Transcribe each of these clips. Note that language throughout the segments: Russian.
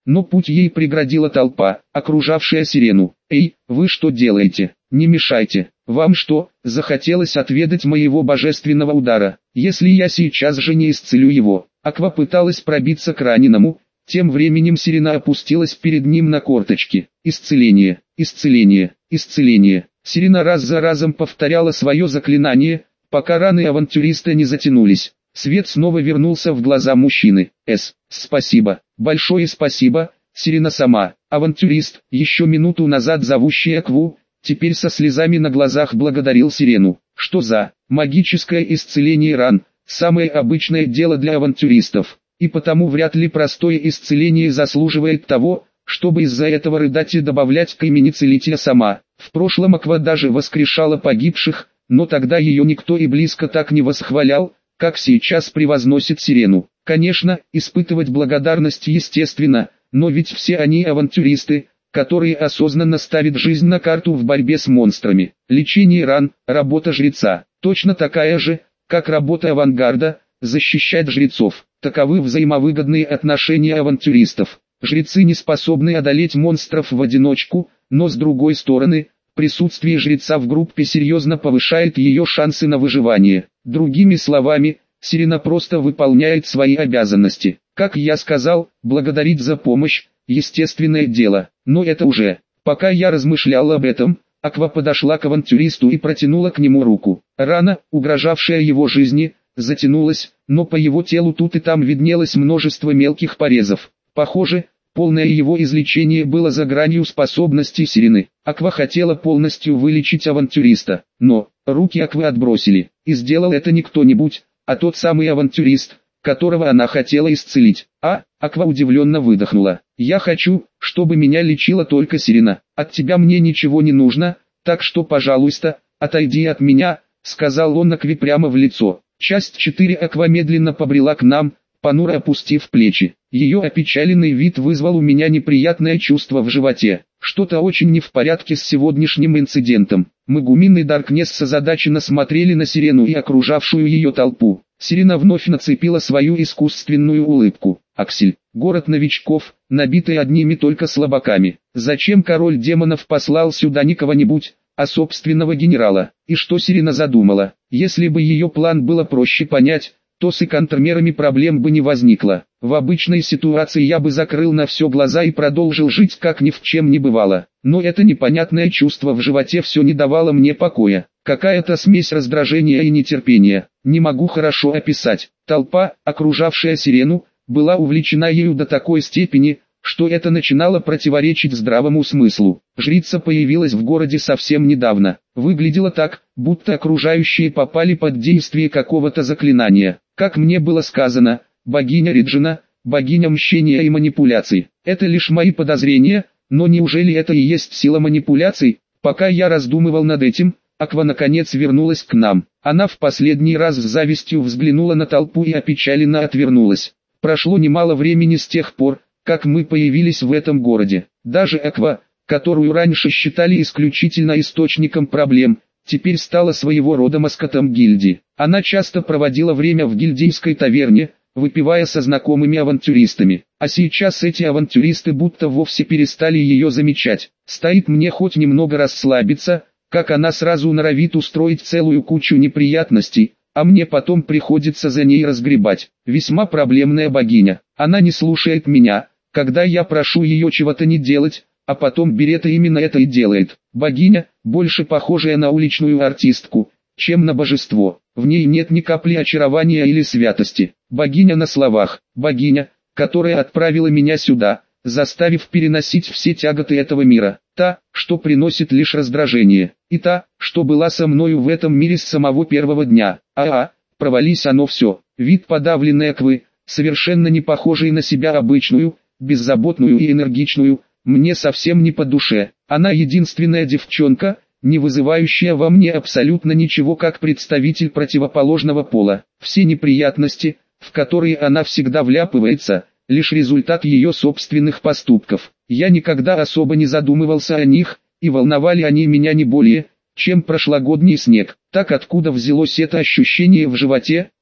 но путь ей преградила толпа, окружавшая Сирену. «Эй, вы что делаете? Не мешайте! Вам что, захотелось отведать моего божественного удара? Если я сейчас же не исцелю его?» Аква пыталась пробиться к раненому, тем временем Сирена опустилась перед ним на корточки. «Исцеление, исцеление, исцеление!» Сирена раз за разом повторяла свое заклинание, пока раны авантюриста не затянулись. Свет снова вернулся в глаза мужчины. Спасибо, большое спасибо, Сирена сама». Авантюрист, еще минуту назад зовущий Акву, теперь со слезами на глазах благодарил Сирену. Что за магическое исцеление ран? Самое обычное дело для авантюристов, и потому вряд ли простое исцеление заслуживает того, чтобы из-за этого рыдать и добавлять к имени целителя сама. В прошлом Аква даже воскрешала погибших, но тогда ее никто и близко так не восхвалял, как сейчас превозносит Сирену. Конечно, испытывать благодарность естественно, но ведь все они авантюристы, которые осознанно ставят жизнь на карту в борьбе с монстрами. Лечение ран – работа жреца, точно такая же, как работа авангарда – защищать жрецов. Таковы взаимовыгодные отношения авантюристов. Жрецы не способны одолеть монстров в одиночку, но с другой стороны, присутствие жреца в группе серьезно повышает ее шансы на выживание. Другими словами, Сирена просто выполняет свои обязанности. Как я сказал, благодарить за помощь – естественное дело, но это уже. Пока я размышлял об этом, Аква подошла к авантюристу и протянула к нему руку. Рана, угрожавшая его жизни, затянулась, но по его телу тут и там виднелось множество мелких порезов. Похоже, полное его излечение было за гранью способностей Сирены. Аква хотела полностью вылечить авантюриста, но руки Аквы отбросили, и сделал это не кто-нибудь, а тот самый авантюрист, которого она хотела исцелить. Аква удивленно выдохнула. «Я хочу, чтобы меня лечила только Сирена. От тебя мне ничего не нужно, так что, пожалуйста, отойди от меня», — сказал он Акве прямо в лицо. Часть 4. Аква медленно побрела к нам, понуро опустив плечи. Ее опечаленный вид вызвал у меня неприятное чувство в животе. Что-то очень не в порядке с сегодняшним инцидентом. Мегумин и Даркнесс озадаченно смотрели на Сирену и окружавшую ее толпу. Сирена вновь нацепила свою искусственную улыбку. «Аксель, город новичков, набитый одними только слабаками. Зачем король демонов послал сюда не кого-нибудь, а собственного генерала?» И что Сирена задумала? Если бы ее план было проще понять, то с контрмерами проблем бы не возникло. В обычной ситуации я бы закрыл на все глаза и продолжил жить, как ни в чем не бывало. Но это непонятное чувство в животе все не давало мне покоя. Какая-то смесь раздражения и нетерпения. Не могу хорошо описать. Толпа, окружавшая Сирену, была увлечена ею до такой степени, что это начинало противоречить здравому смыслу. Жрица появилась в городе совсем недавно. Выглядело так, будто окружающие попали под действие какого-то заклинания. Как мне было сказано, богиня Реджина, богиня мщения и манипуляций. Это лишь мои подозрения, но неужели это и есть сила манипуляций? Пока я раздумывал над этим, Аква наконец вернулась к нам. Она в последний раз с завистью взглянула на толпу и опечаленно отвернулась. Прошло немало времени с тех пор, как мы появились в этом городе. Даже Аква, которую раньше считали исключительно источником проблем, теперь стала своего рода маскотом гильдии. Она часто проводила время в гильдейской таверне, выпивая со знакомыми авантюристами. А сейчас эти авантюристы будто вовсе перестали ее замечать. Стоит мне хоть немного расслабиться, как она сразу норовит устроить целую кучу неприятностей, а мне потом приходится за ней разгребать. Весьма проблемная богиня. Она не слушает меня, когда я прошу ее чего-то не делать, а потом берет и именно это и делает. Богиня, больше похожая на уличную артистку, чем на божество. В ней нет ни капли очарования или святости. Богиня на словах. Богиня, которая отправила меня сюда, заставив переносить все тяготы этого мира. Та, что приносит лишь раздражение. И та, что была со мною в этом мире с самого первого дня. Провались оно все. Вид подавленной Аквы, совершенно не похожей на себя обычную, беззаботную и энергичную, мне совсем не по душе. Она единственная девчонка, не вызывающая во мне абсолютно ничего как представитель противоположного пола. Все неприятности, в которые она всегда вляпывается, лишь результат ее собственных поступков. Я никогда особо не задумывался о них, и волновали они меня не более, чем прошлогодний снег. Так откуда взялось это ощущение в животе?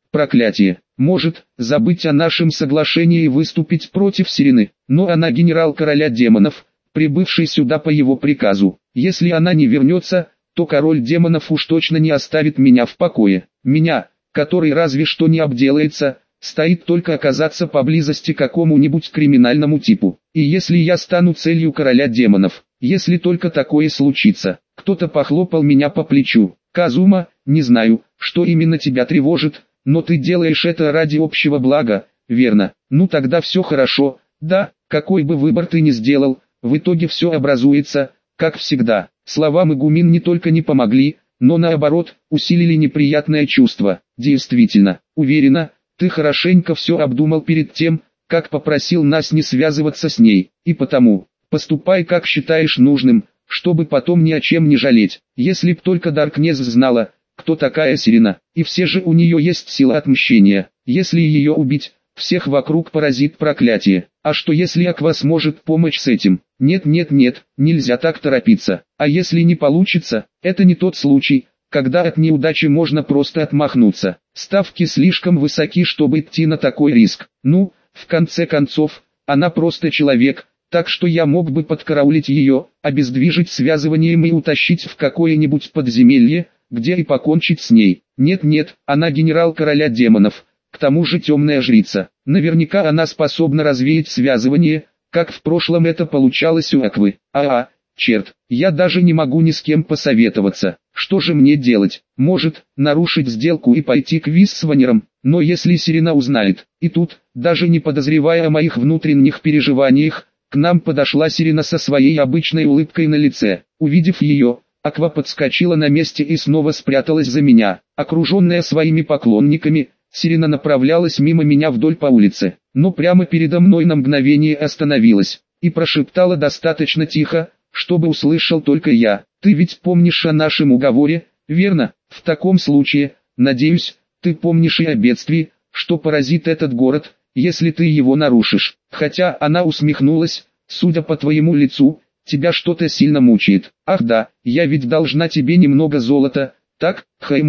проклятие. Может, забыть о нашем соглашении и выступить против Сирены, но она генерал короля демонов, прибывший сюда по его приказу. Если она не вернется, то король демонов уж точно не оставит меня в покое. Меня, который разве что не обделается, стоит только оказаться поблизости к какому-нибудь криминальному типу. И если я стану целью короля демонов, если только такое случится. Кто-то похлопал меня по плечу. Казума, не знаю, что именно тебя тревожит, но ты делаешь это ради общего блага, верно? Ну тогда все хорошо. Да, какой бы выбор ты ни сделал, в итоге все образуется, как всегда. Слова Мегумин не только не помогли, но наоборот, усилили неприятное чувство. Действительно, уверена, ты хорошенько все обдумал перед тем, как попросил нас не связываться с ней, и потому, поступай как считаешь нужным, чтобы потом ни о чем не жалеть. Если б только Даркнесс знала, кто такая Сирена, и все же у нее есть сила отмщения. Если ее убить, всех вокруг поразит проклятие. А что если Аква сможет помочь с этим? Нет, нельзя так торопиться. А если не получится, это не тот случай, когда от неудачи можно просто отмахнуться. Ставки слишком высоки, чтобы идти на такой риск. Ну, в конце концов, она просто человек, так что я мог бы подкараулить ее, обездвижить связыванием и утащить в какое-нибудь подземелье, где и покончить с ней. Нет, она генерал короля демонов, к тому же темная жрица. Наверняка она способна развеять связывание, как в прошлом это получалось у Аквы. Черт, я даже не могу ни с кем посоветоваться. Что же мне делать? Может, нарушить сделку и пойти к Виссванерам? Но если Сирена узнает, и тут, даже не подозревая о моих внутренних переживаниях, к нам подошла Сирена со своей обычной улыбкой на лице. Увидев ее, Аква подскочила на месте и снова спряталась за меня. Окруженная своими поклонниками, Сирена направлялась мимо меня вдоль по улице, но прямо передо мной на мгновение остановилась и прошептала достаточно тихо, чтобы услышал только я. «Ты ведь помнишь о нашем уговоре, верно? В таком случае, надеюсь, ты помнишь и о бедствии, что поразит этот город, если ты его нарушишь». Хотя она усмехнулась, судя по твоему лицу, тебя что-то сильно мучает. Ах да, я ведь должна тебе немного золота. Так,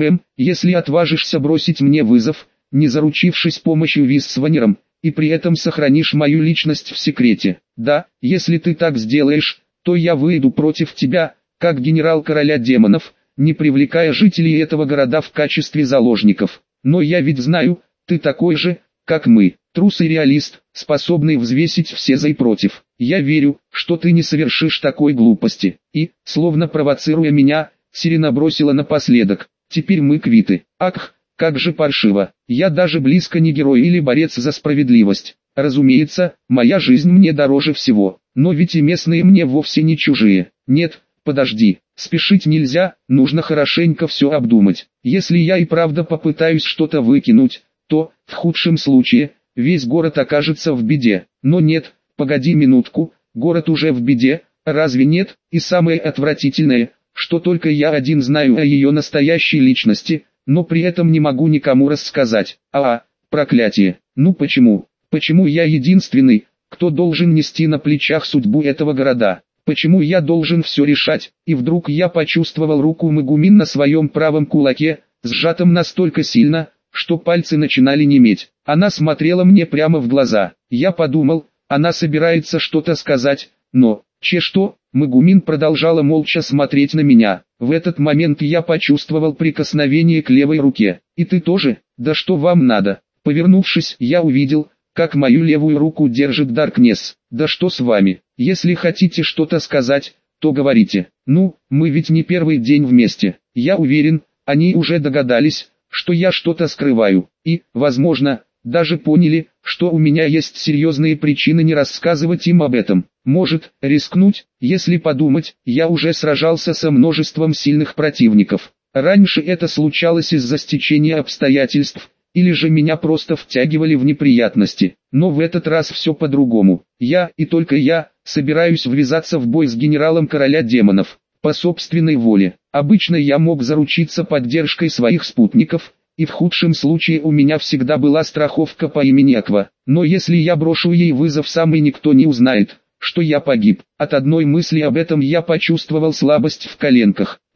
если отважишься бросить мне вызов, не заручившись помощью Виссванерам, и при этом сохранишь мою личность в секрете. Да, если ты так сделаешь, то я выйду против тебя, как генерал короля демонов, не привлекая жителей этого города в качестве заложников. Но я ведь знаю, ты такой же, как мы, трус и реалист, способный взвесить все за и против. Я верю, что ты не совершишь такой глупости. И, словно провоцируя меня, Сирена бросила напоследок: теперь мы квиты. Ах, как же паршиво. Я даже близко не герой или борец за справедливость. Разумеется, моя жизнь мне дороже всего, но ведь и местные мне вовсе не чужие. Нет, подожди, спешить нельзя, нужно хорошенько все обдумать. Если я и правда попытаюсь что-то выкинуть, то, в худшем случае, весь город окажется в беде. Но нет, погоди минутку, город уже в беде, разве нет? И самое отвратительное, что только я один знаю о ее настоящей личности, но при этом не могу никому рассказать. Проклятие. Ну почему? Почему я единственный, кто должен нести на плечах судьбу этого города? Почему я должен все решать? И вдруг я почувствовал руку Мегумин на своем правом кулаке, сжатым настолько сильно, что пальцы начинали неметь. Она смотрела мне прямо в глаза. Я подумал, она собирается что-то сказать, но... что? Мегумин продолжала молча смотреть на меня. В этот момент я почувствовал прикосновение к левой руке. И ты тоже? Да что вам надо? Повернувшись, я увидел, как мою левую руку держит Даркнесс. Да что с вами? Если хотите что-то сказать, то говорите. Ну, мы ведь не первый день вместе. Я уверен, они уже догадались, что я что-то скрываю. И, возможно, даже поняли, что у меня есть серьезные причины не рассказывать им об этом. Может, рискнуть? Если подумать, я уже сражался со множеством сильных противников. Раньше это случалось из-за стечения обстоятельств, или же меня просто втягивали в неприятности. Но в этот раз все по-другому. Я, и только я, собираюсь ввязаться в бой с генералом короля демонов. По собственной воле. Обычно я мог заручиться поддержкой своих спутников, и в худшем случае у меня всегда была страховка по имени Аква. Но если я брошу ей вызов сам, и никто не узнает, что я погиб. От одной мысли об этом я почувствовал слабость в коленках.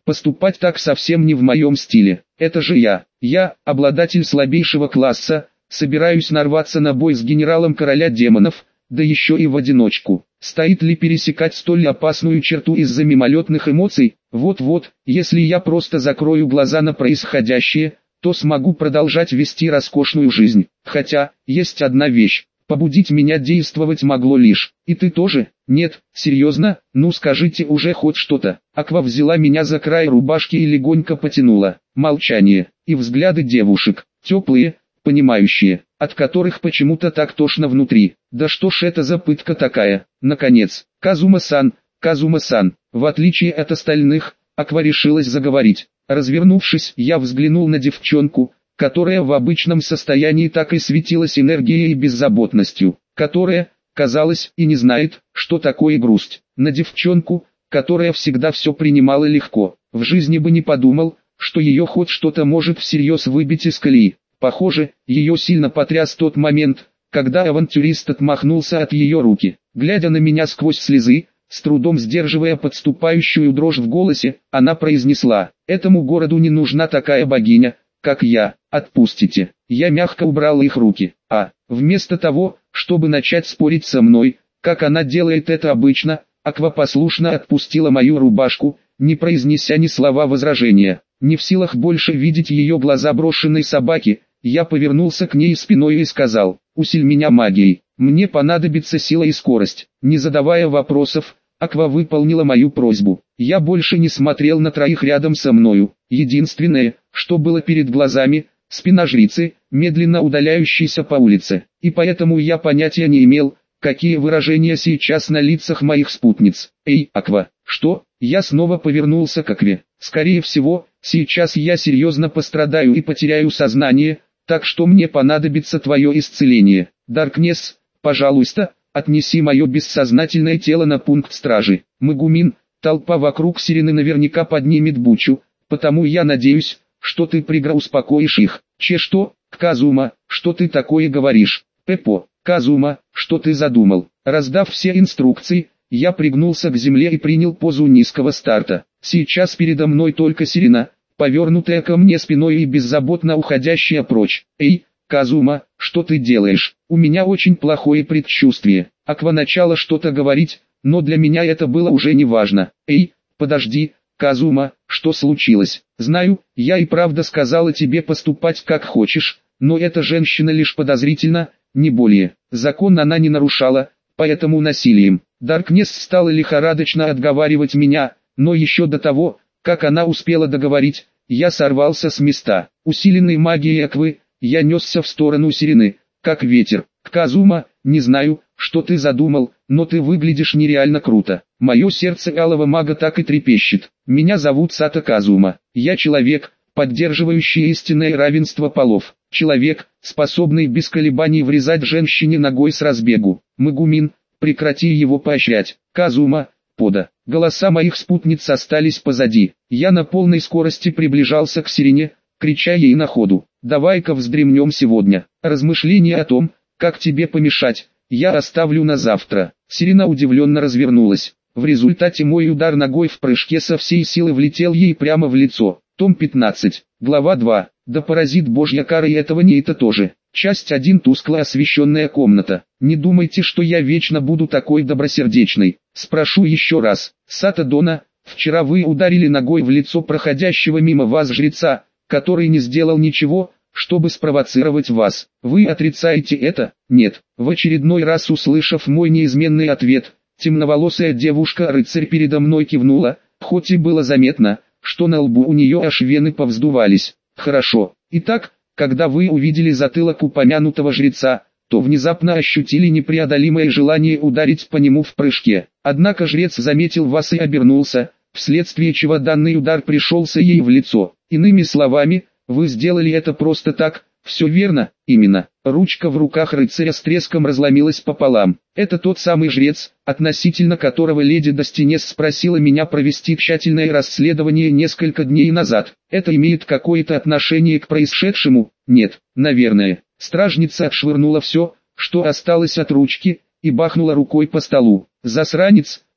Поступать так совсем не в моем стиле. Это же я, обладатель слабейшего класса, собираюсь нарваться на бой с генералом короля демонов, да еще и в одиночку. Стоит ли пересекать столь опасную черту из-за мимолетных эмоций? Вот-вот, если я просто закрою глаза на происходящее, то смогу продолжать вести роскошную жизнь. Хотя, есть одна вещь. Побудить меня действовать могло лишь. И ты тоже? Нет, серьезно? Ну скажите уже хоть что-то. Аква взяла меня за край рубашки и легонько потянула. Молчание. И взгляды девушек. Теплые, понимающие, от которых почему-то так тошно внутри. Да что ж это за пытка такая? Наконец, Казума-сан, в отличие от остальных, Аква решилась заговорить. Развернувшись, я взглянул на девчонку, которая в обычном состоянии так и светилась энергией и беззаботностью, которая, казалось, и не знает, что такое грусть. На девчонку, которая всегда все принимала легко, в жизни бы не подумал, что ее хоть что-то может всерьез выбить из колеи. Похоже, ее сильно потряс тот момент, когда авантюрист отмахнулся от ее руки. Глядя на меня сквозь слезы, с трудом сдерживая подступающую дрожь в голосе, она произнесла: «Этому городу не нужна такая богиня, как я, отпустите». Я мягко убрал их руки, вместо того, чтобы начать спорить со мной, как она делает это обычно, Аква послушно отпустила мою рубашку, не произнеся ни слова возражения. Не в силах больше видеть ее глаза брошенной собаки, я повернулся к ней спиной и сказал: «Усиль меня магией, мне понадобится сила и скорость». Не задавая вопросов, Аква выполнила мою просьбу. Я больше не смотрел на троих рядом со мною. Единственное, что было перед глазами, спина жрицы, медленно удаляющейся по улице. И поэтому я понятия не имел, какие выражения сейчас на лицах моих спутниц. «Эй, Аква, что?» Я снова повернулся к Акве. «Скорее всего, сейчас я серьезно пострадаю и потеряю сознание, так что мне понадобится твое исцеление. Даркнесс, пожалуйста, отнеси мое бессознательное тело на пункт стражи. Магумин, толпа вокруг сирены наверняка поднимет бучу, потому я надеюсь, что ты успокоишь их». «Что? Казума, что ты такое говоришь?» «Пеппо, Казума, что ты задумал?» Раздав все инструкции, я пригнулся к земле и принял позу низкого старта. Сейчас передо мной только сирена, повернутая ко мне спиной и беззаботно уходящая прочь. «Эй, Казума, что ты делаешь?» У меня очень плохое предчувствие. Аква начала что-то говорить, но для меня это было уже не важно. «Эй, подожди, Казума, что случилось?» «Знаю, я и правда сказала тебе поступать как хочешь, но эта женщина лишь подозрительна, не более. Закон она не нарушала, поэтому насилием». Даркнесс стала лихорадочно отговаривать меня, но еще до того, как она успела договорить, я сорвался с места. Усиленной магией Аквы, я несся в сторону сирены, как ветер. «Казума, не знаю, что ты задумал, но ты выглядишь нереально круто». Мое сердце алого мага так и трепещет. Меня зовут Сато Казума. Я человек, поддерживающий истинное равенство полов. Человек, способный без колебаний врезать женщине ногой с разбегу. Магумин, прекрати его поощрять. Казума, пода. Голоса моих спутниц остались позади. Я на полной скорости приближался к сирене, крича ей на ходу: «Давай-ка вздремнем сегодня. Размышления о том, как тебе помешать, я оставлю на завтра». Сирена удивленно развернулась. В результате мой удар ногой в прыжке со всей силы влетел ей прямо в лицо. Том 15, глава 2. Да поразит божья кара и этого не это тоже. Часть 1. Тускло освещенная комната. Не думайте, что я вечно буду такой добросердечной. Спрошу еще раз. Сато Дона, вчера вы ударили ногой в лицо проходящего мимо вас жреца, который не сделал ничего, чтобы спровоцировать вас. Вы отрицаете это? Нет. В очередной раз услышав мой неизменный ответ, темноволосая девушка-рыцарь передо мной кивнула, хоть и было заметно, что на лбу у нее аж вены повздувались. Хорошо. Итак, когда вы увидели затылок упомянутого жреца, то внезапно ощутили непреодолимое желание ударить по нему в прыжке. Однако жрец заметил вас и обернулся, вследствие чего данный удар пришелся ей в лицо. Иными словами, вы сделали это просто так. Все верно, именно. Ручка в руках рыцаря с треском разломилась пополам. Это тот самый жрец, относительно которого леди Достинес спросила меня провести тщательное расследование несколько дней назад. Это имеет какое-то отношение к происшедшему? Нет, наверное. Стражница отшвырнула все, что осталось от ручки, и бахнула рукой по столу. Засранец,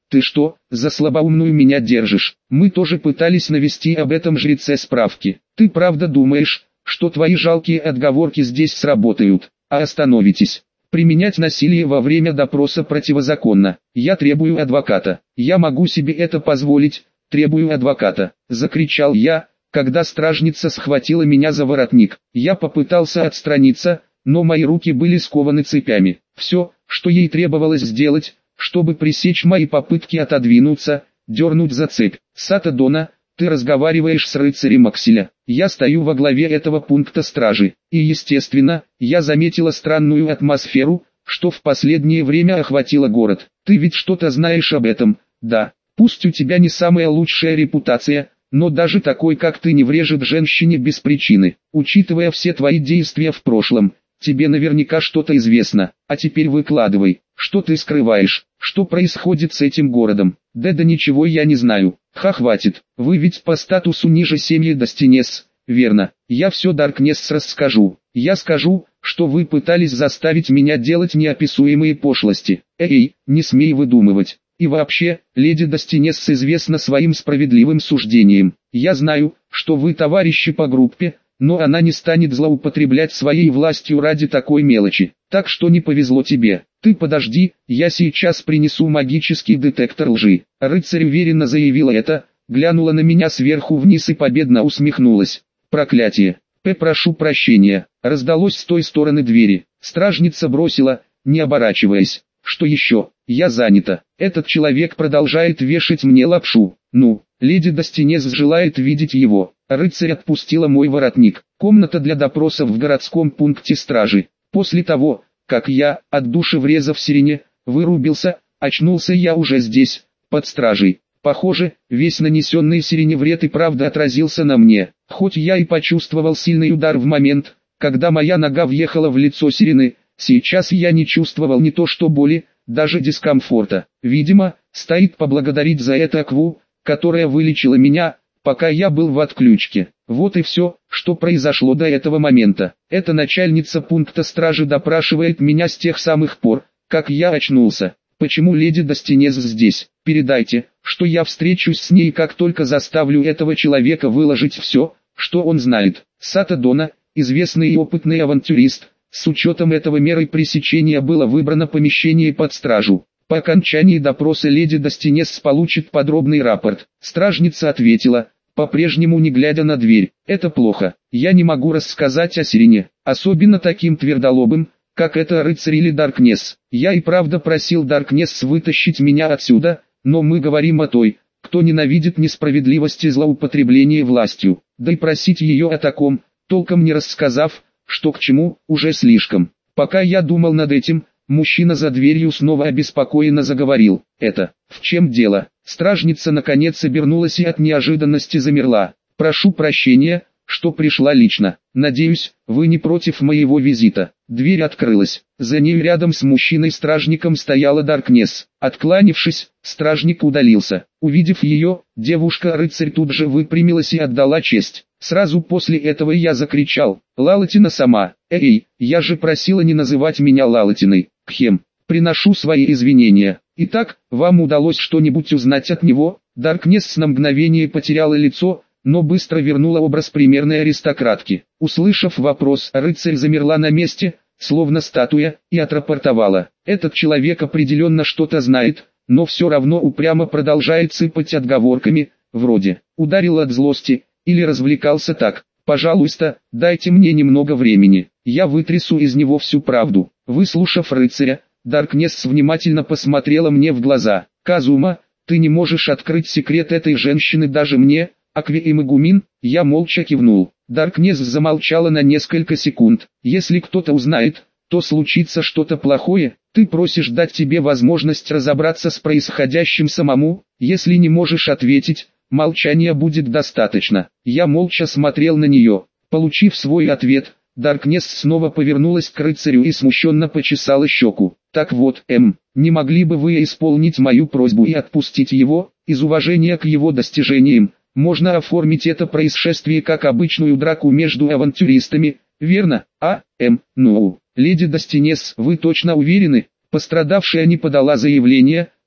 Ты что, за слабоумную меня держишь? Мы тоже пытались навести об этом жреце справки. Ты правда думаешь, что твои жалкие отговорки здесь сработают, а остановитесь? Применять насилие во время допроса противозаконно. Я требую адвоката. Я могу себе это позволить, требую адвоката. Закричал я, когда стражница схватила меня за воротник. Я попытался отстраниться, но мои руки были скованы цепями. Все, что ей требовалось сделать, чтобы пресечь мои попытки отодвинуться, дернуть за цепь. Сато Дона, ты разговариваешь с рыцарем Акселя. Я стою во главе этого пункта стражи. И естественно, я заметила странную атмосферу, что в последнее время охватила город. Ты ведь что-то знаешь об этом, да? Пусть у тебя не самая лучшая репутация, но даже такой как ты не врежет женщине без причины. Учитывая все твои действия в прошлом, тебе наверняка что-то известно. А теперь выкладывай, что ты скрываешь, что происходит с этим городом. Да ничего я не знаю. Хватит, вы ведь по статусу ниже семьи Достинес, верно? Я все Даркнесс расскажу. Я скажу, что вы пытались заставить меня делать неописуемые пошлости. Эй, не смей выдумывать. И вообще, леди Достинес известна своим справедливым суждением. Я знаю, что вы товарищи по группе, но она не станет злоупотреблять своей властью ради такой мелочи. Так что не повезло тебе. Ты подожди, я сейчас принесу магический детектор лжи. Рыцарь уверенно заявила это, глянула на меня сверху вниз и победно усмехнулась. Проклятие. Прошу прощения. Раздалось с той стороны двери. Стражница бросила, не оборачиваясь. Что еще? Я занята. Этот человек продолжает вешать мне лапшу. Ну, леди Достинес желает видеть его. Рыцарь отпустила мой воротник. Комната для допросов в городском пункте стражи. После того, как я, от души врезав сирене, вырубился, очнулся я уже здесь, под стражей. Похоже, весь нанесенный сирене вред и правда отразился на мне. Хоть я и почувствовал сильный удар в момент, когда моя нога въехала в лицо сирены, сейчас я не чувствовал не то что боли, даже дискомфорта. Видимо, стоит поблагодарить за это Акву, которая вылечила меня, пока я был в отключке. Вот и все, что произошло до этого момента. Эта начальница пункта стражи допрашивает меня с тех самых пор, как я очнулся. Почему леди Достинес здесь? Передайте, что я встречусь с ней, как только заставлю этого человека выложить все, что он знает. Сато Дона, известный и опытный авантюрист, с учетом этого меры пресечения было выбрано помещение под стражу. По окончании допроса леди Достинес получит подробный рапорт. Стражница ответила, по-прежнему не глядя на дверь. Это плохо. Я не могу рассказать о сирене, особенно таким твердолобым, как это рыцарь или Даркнесс. Я и правда просил Даркнесс вытащить меня отсюда, но мы говорим о той, кто ненавидит несправедливость и злоупотребление властью. Да и просить ее о таком, толком не рассказав, что к чему, уже слишком. Пока я думал над этим, мужчина за дверью снова обеспокоенно заговорил. Это, в чем дело? Стражница наконец обернулась и от неожиданности замерла. Прошу прощения, что пришла лично. Надеюсь, вы не против моего визита. Дверь открылась. За ней рядом с мужчиной-стражником стояла Даркнесс. Откланившись, стражник удалился. Увидев ее, девушка-рыцарь тут же выпрямилась и отдала честь. Сразу после этого я закричал: «Лалатина сама! Эй, я же просила не называть меня Лалатиной! Кхем! Приношу свои извинения! Итак, вам удалось что-нибудь узнать от него?» Даркнесс на мгновение потеряла лицо, но быстро вернула образ примерной аристократки. Услышав вопрос, рыцарь замерла на месте, словно статуя, и отрапортовала: «Этот человек определенно что-то знает, но все равно упрямо продолжает сыпать отговорками, вроде «ударил от злости» или «развлекался так». Пожалуйста, дайте мне немного времени, я вытрясу из него всю правду». Выслушав рыцаря, Даркнесс внимательно посмотрела мне в глаза. «Казума, ты не можешь открыть секрет этой женщины даже мне, Акве и Магумин?» Я молча кивнул. Даркнесс замолчала на несколько секунд. «Если кто-то узнает, то случится что-то плохое. Ты просишь дать тебе возможность разобраться с происходящим самому. Если не можешь ответить, молчания будет достаточно». Я молча смотрел на нее. Получив свой ответ, Даркнесс снова повернулась к рыцарю и смущенно почесала щеку. «Так вот, не могли бы вы исполнить мою просьбу и отпустить его? Из уважения к его достижениям, можно оформить это происшествие как обычную драку между авантюристами, верно? Ну, леди Достинес, вы точно уверены?» Пострадавшая не подала заявление,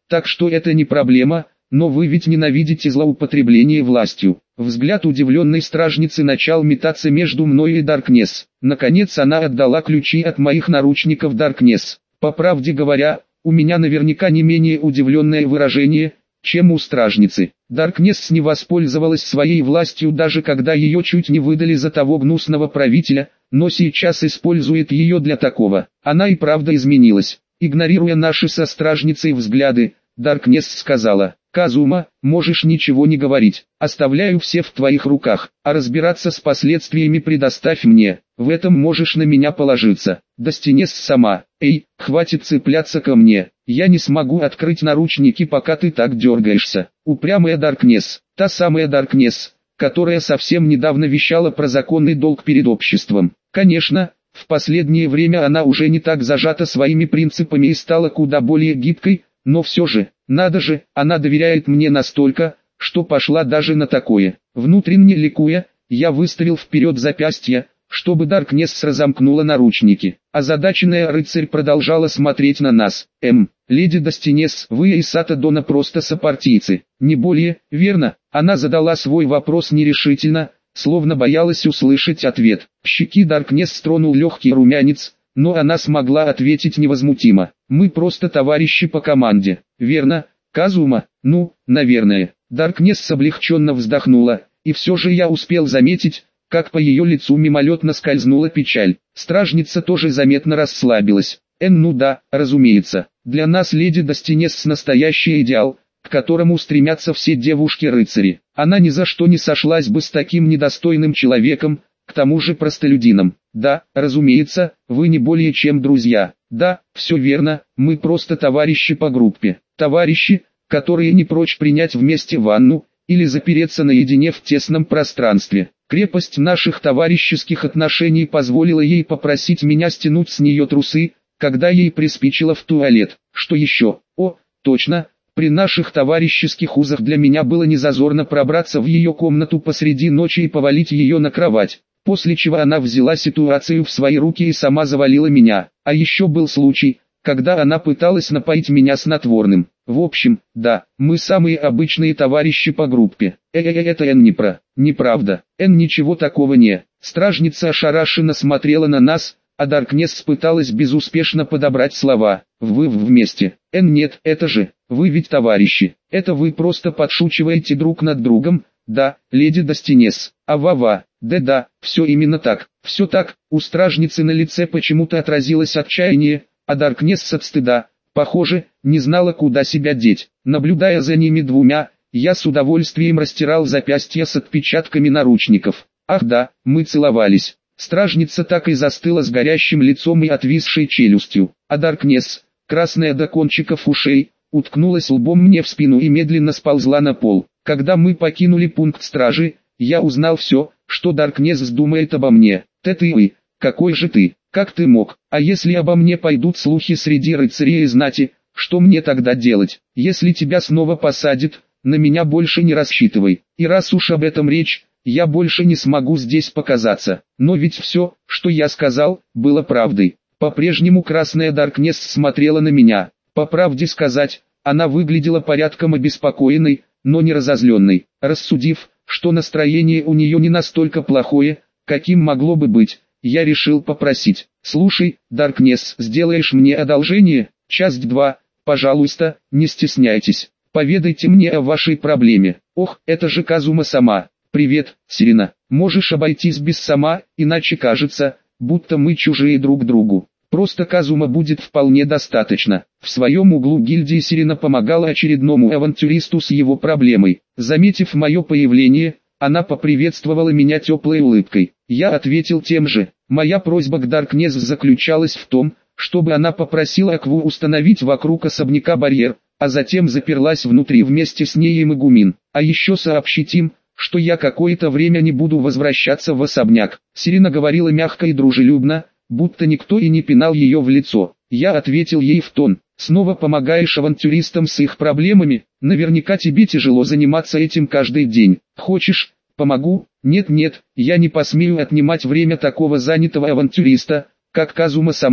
так что это не проблема, но вы ведь ненавидите злоупотребление властью. Взгляд удивленной стражницы начал метаться между мной и Даркнесс. Наконец она отдала ключи от моих наручников Даркнесс. По правде говоря, у меня наверняка не менее удивленное выражение, чем у стражницы. Даркнесс не воспользовалась своей властью даже когда ее чуть не выдали за того гнусного правителя, но сейчас использует ее для такого. Она и правда изменилась. Игнорируя наши со стражницей взгляды, Даркнесс сказала: «Казума, можешь ничего не говорить, оставляю все в твоих руках, а разбираться с последствиями предоставь мне, в этом можешь на меня положиться». Дастинесс сама: «Эй, хватит цепляться ко мне, я не смогу открыть наручники, пока ты так дергаешься». Упрямая Даркнесс, та самая Даркнесс, которая совсем недавно вещала про законный долг перед обществом. Конечно, в последнее время она уже не так зажата своими принципами и стала куда более гибкой, но все же, надо же, она доверяет мне настолько, что пошла даже на такое. Внутренне ликуя, я выставил вперед запястье, чтобы Даркнесс разомкнула наручники. Озадаченная рыцарь продолжала смотреть на нас. Леди Дастинесс, вы и Сато Дона просто сопартийцы, не более, верно?» Она задала свой вопрос нерешительно, словно боялась услышать ответ. Щеки Даркнесс тронул легкий румянец, но она смогла ответить невозмутимо: «Мы просто товарищи по команде». «Верно, Казума?» «Ну, наверное». Даркнесс облегченно вздохнула, и все же я успел заметить, как по ее лицу мимолетно скользнула печаль. Стражница тоже заметно расслабилась. Ну да, разумеется, для нас леди Дастинесс настоящий идеал, к которому стремятся все девушки-рыцари. Она ни за что не сошлась бы с таким недостойным человеком, к тому же простолюдином. Да, разумеется, вы не более чем друзья. Да, все верно, мы просто товарищи по группе. Товарищи, которые не прочь принять вместе ванну, или запереться наедине в тесном пространстве. Крепость наших товарищеских отношений позволила ей попросить меня стянуть с нее трусы, когда ей приспичило в туалет. Что еще? О, точно, при наших товарищеских узах для меня было незазорно пробраться в ее комнату посреди ночи и повалить ее на кровать, после чего она взяла ситуацию в свои руки и сама завалила меня. А еще был случай, когда она пыталась напоить меня снотворным. В общем, да, мы самые обычные товарищи по группе. Это неправда. Ничего такого не. Стражница ошарашенно смотрела на нас, а Даркнесс пыталась безуспешно подобрать слова. Вы вместе. Нет, это же, вы ведь товарищи. Это вы просто подшучиваете друг над другом. Да, леди Дастинесс. Ава-ва. Да, все именно так. Все так. У стражницы на лице почему-то отразилось отчаяние, а Даркнесс от стыда, похоже, не знала, куда себя деть. Наблюдая за ними двумя, я с удовольствием растирал запястья с отпечатками наручников. Ах да, мы целовались. Стражница так и застыла с горящим лицом и отвисшей челюстью, а Даркнесс, красная до кончиков ушей, уткнулась лбом мне в спину и медленно сползла на пол. Когда мы покинули пункт стражи, я узнал все, что Даркнесс думает обо мне. Ты, какой же ты, как ты мог? А если обо мне пойдут слухи среди рыцарей и знати, что мне тогда делать? Если тебя снова посадят, на меня больше не рассчитывай. И раз уж об этом речь, я больше не смогу здесь показаться. Но ведь все, что я сказал, было правдой. По-прежнему красная Даркнесс смотрела на меня. По правде сказать, она выглядела порядком обеспокоенной, но не разозленной. Рассудив, что настроение у нее не настолько плохое, каким могло бы быть, я решил попросить: «Слушай, Даркнесс, сделаешь мне одолжение? Часть 2, пожалуйста, не стесняйтесь. Поведайте мне о вашей проблеме». «Ох, это же Казума сама. Привет, Сирена. Можешь обойтись без сама, иначе кажется, будто мы чужие друг другу. Просто Казума будет вполне достаточно». В своем углу гильдии Сирена помогала очередному авантюристу с его проблемой. Заметив мое появление, она поприветствовала меня теплой улыбкой. Я ответил тем же. Моя просьба к Даркнесс заключалась в том, чтобы она попросила Акву установить вокруг особняка барьер, а затем заперлась внутри вместе с ней и Магумин. А еще сообщить им, что я какое-то время не буду возвращаться в особняк. Сирена говорила мягко и дружелюбно, будто никто и не пинал ее в лицо. Я ответил ей в тон: «Снова помогаешь авантюристам с их проблемами? Наверняка тебе тяжело заниматься этим каждый день. Хочешь, помогу?» «Нет, я не посмею отнимать время такого занятого авантюриста, как Казума сама.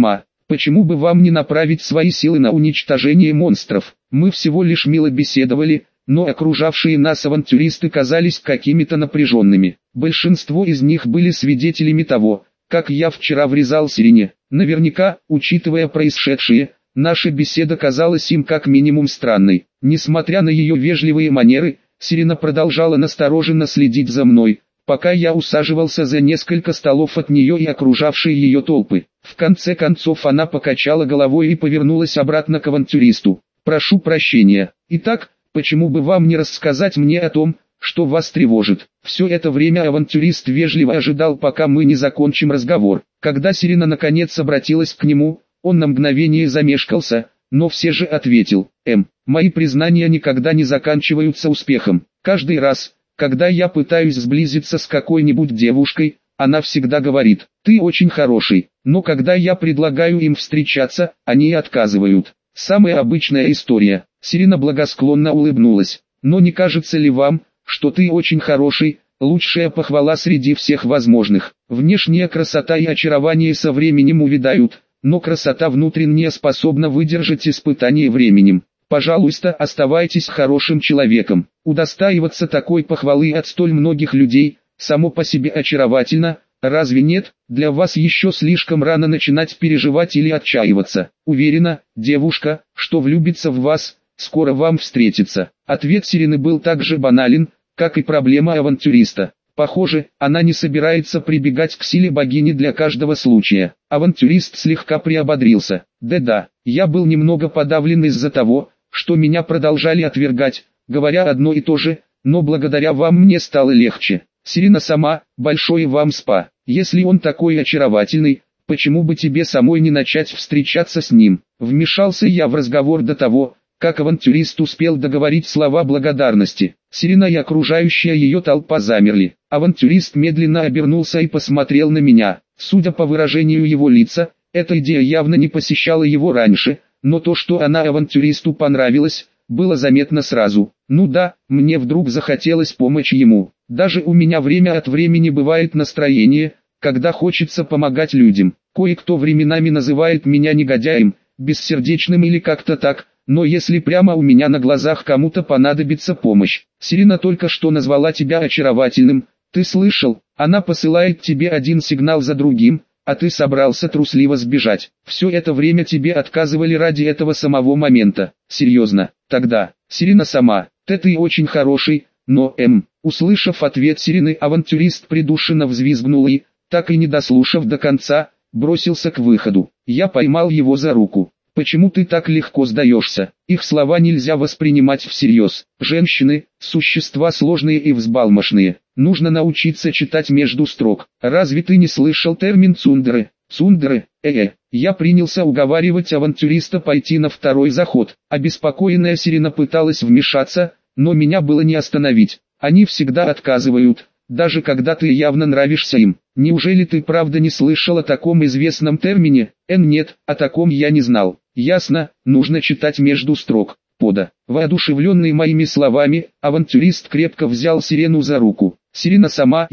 Почему бы вам не направить свои силы на уничтожение монстров? Мы всего лишь мило беседовали, но окружавшие нас авантюристы казались какими-то напряженными. Большинство из них были свидетелями того, как я вчера врезал Сирене. Наверняка, учитывая происшедшее, наша беседа казалась им как минимум странной. Несмотря на ее вежливые манеры, Сирена продолжала настороженно следить за мной, пока я усаживался за несколько столов от нее и окружавшие ее толпы. В конце концов она покачала головой и повернулась обратно к авантюристу. «Прошу прощения. Итак, почему бы вам не рассказать мне о том, что вас тревожит?» Все это время авантюрист вежливо ожидал, пока мы не закончим разговор. Когда Сирена наконец обратилась к нему, он на мгновение замешкался, но все же ответил: мои признания никогда не заканчиваются успехом. Каждый раз, когда я пытаюсь сблизиться с какой-нибудь девушкой, она всегда говорит: ты очень хороший, но когда я предлагаю им встречаться, они отказывают. Самая обычная история. Сирена благосклонно улыбнулась. Но не кажется ли вам, что ты очень хороший, лучшая похвала среди всех возможных? Внешняя красота и очарование со временем увядают, но красота внутренняя способна выдержать испытание временем. Пожалуйста, оставайтесь хорошим человеком. Удостаиваться такой похвалы от столь многих людей, само по себе очаровательно, разве нет? Для вас еще слишком рано начинать переживать или отчаиваться. Уверена, девушка, что влюбится в вас, скоро вам встретится. Ответ Сирены был так же банален, как и проблема авантюриста. Похоже, она не собирается прибегать к силе богини для каждого случая. Авантюрист слегка приободрился. Да, я был немного подавлен из-за того, что меня продолжали отвергать, говоря одно и то же, но благодаря вам мне стало легче. Сирена сама, большое вам спа. Если он такой очаровательный, почему бы тебе самой не начать встречаться с ним? Вмешался я в разговор до того, как авантюрист успел договорить слова благодарности. Сирена и окружающая ее толпа замерли. Авантюрист медленно обернулся и посмотрел на меня. Судя по выражению его лица, эта идея явно не посещала его раньше, но то, что она авантюристу понравилась, было заметно сразу. Ну да, мне вдруг захотелось помочь ему. Даже у меня время от времени бывает настроение, когда хочется помогать людям. Кое-кто временами называет меня негодяем, бессердечным или как-то так, но если прямо у меня на глазах кому-то понадобится помощь. Сирена только что назвала тебя очаровательным, ты слышал? Она посылает тебе один сигнал за другим, а ты собрался трусливо сбежать. Все это время тебе отказывали ради этого самого момента. Серьезно, тогда, Сирена сама, ты очень хороший, но услышав ответ Сирены, авантюрист придушенно взвизгнул и, так и не дослушав до конца, бросился к выходу. Я поймал его за руку. Почему ты так легко сдаешься? Их слова нельзя воспринимать всерьез. Женщины – существа сложные и взбалмошные. Нужно научиться читать между строк. Разве ты не слышал термин цундеры? Цундеры? Я принялся уговаривать авантюриста пойти на второй заход. Обеспокоенная Сирена пыталась вмешаться, но меня было не остановить. Они всегда отказывают, даже когда ты явно нравишься им. Неужели ты правда не слышал о таком известном термине? Нет, о таком я не знал. Ясно, нужно читать между строк. Воодушевленный моими словами, авантюрист крепко взял Сирену за руку. Сирена сама,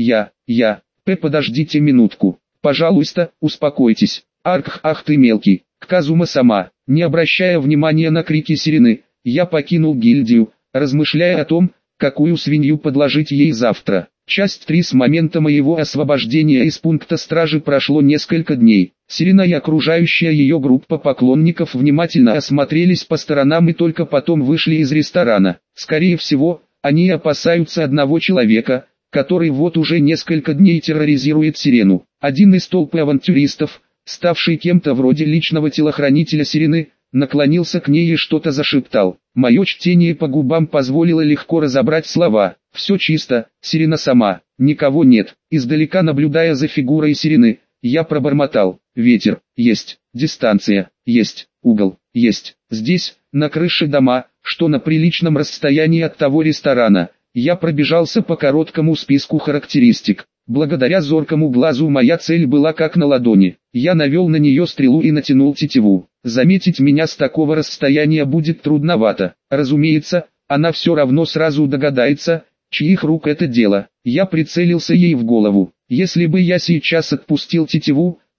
подождите минутку. Пожалуйста, успокойтесь. Ах ты мелкий. Казума сама. Не обращая внимания на крики Сирены, я покинул гильдию, размышляя о том, какую свинью подложить ей завтра. Часть 3. С момента моего освобождения из пункта стражи прошло несколько дней. Сирена и окружающая ее группа поклонников внимательно осмотрелись по сторонам и только потом вышли из ресторана. Скорее всего, они опасаются одного человека, который вот уже несколько дней терроризирует Сирену. Один из толпы авантюристов, ставший кем-то вроде личного телохранителя Сирены, наклонился к ней и что-то зашептал. Мое чтение по губам позволило легко разобрать слова. «Все чисто, Сирена сама, никого нет». Издалека наблюдая за фигурой Сирены, я пробормотал: «Ветер, есть, дистанция, есть, угол, есть». Здесь, на крыше дома, что на приличном расстоянии от того ресторана, я пробежался по короткому списку характеристик. Благодаря зоркому глазу моя цель была как на ладони. Я навел на нее стрелу и натянул тетиву. Заметить меня с такого расстояния будет трудновато. Разумеется, она все равно сразу догадается, чьих рук это дело. Я прицелился ей в голову. Если бы я сейчас отпустил тетиву,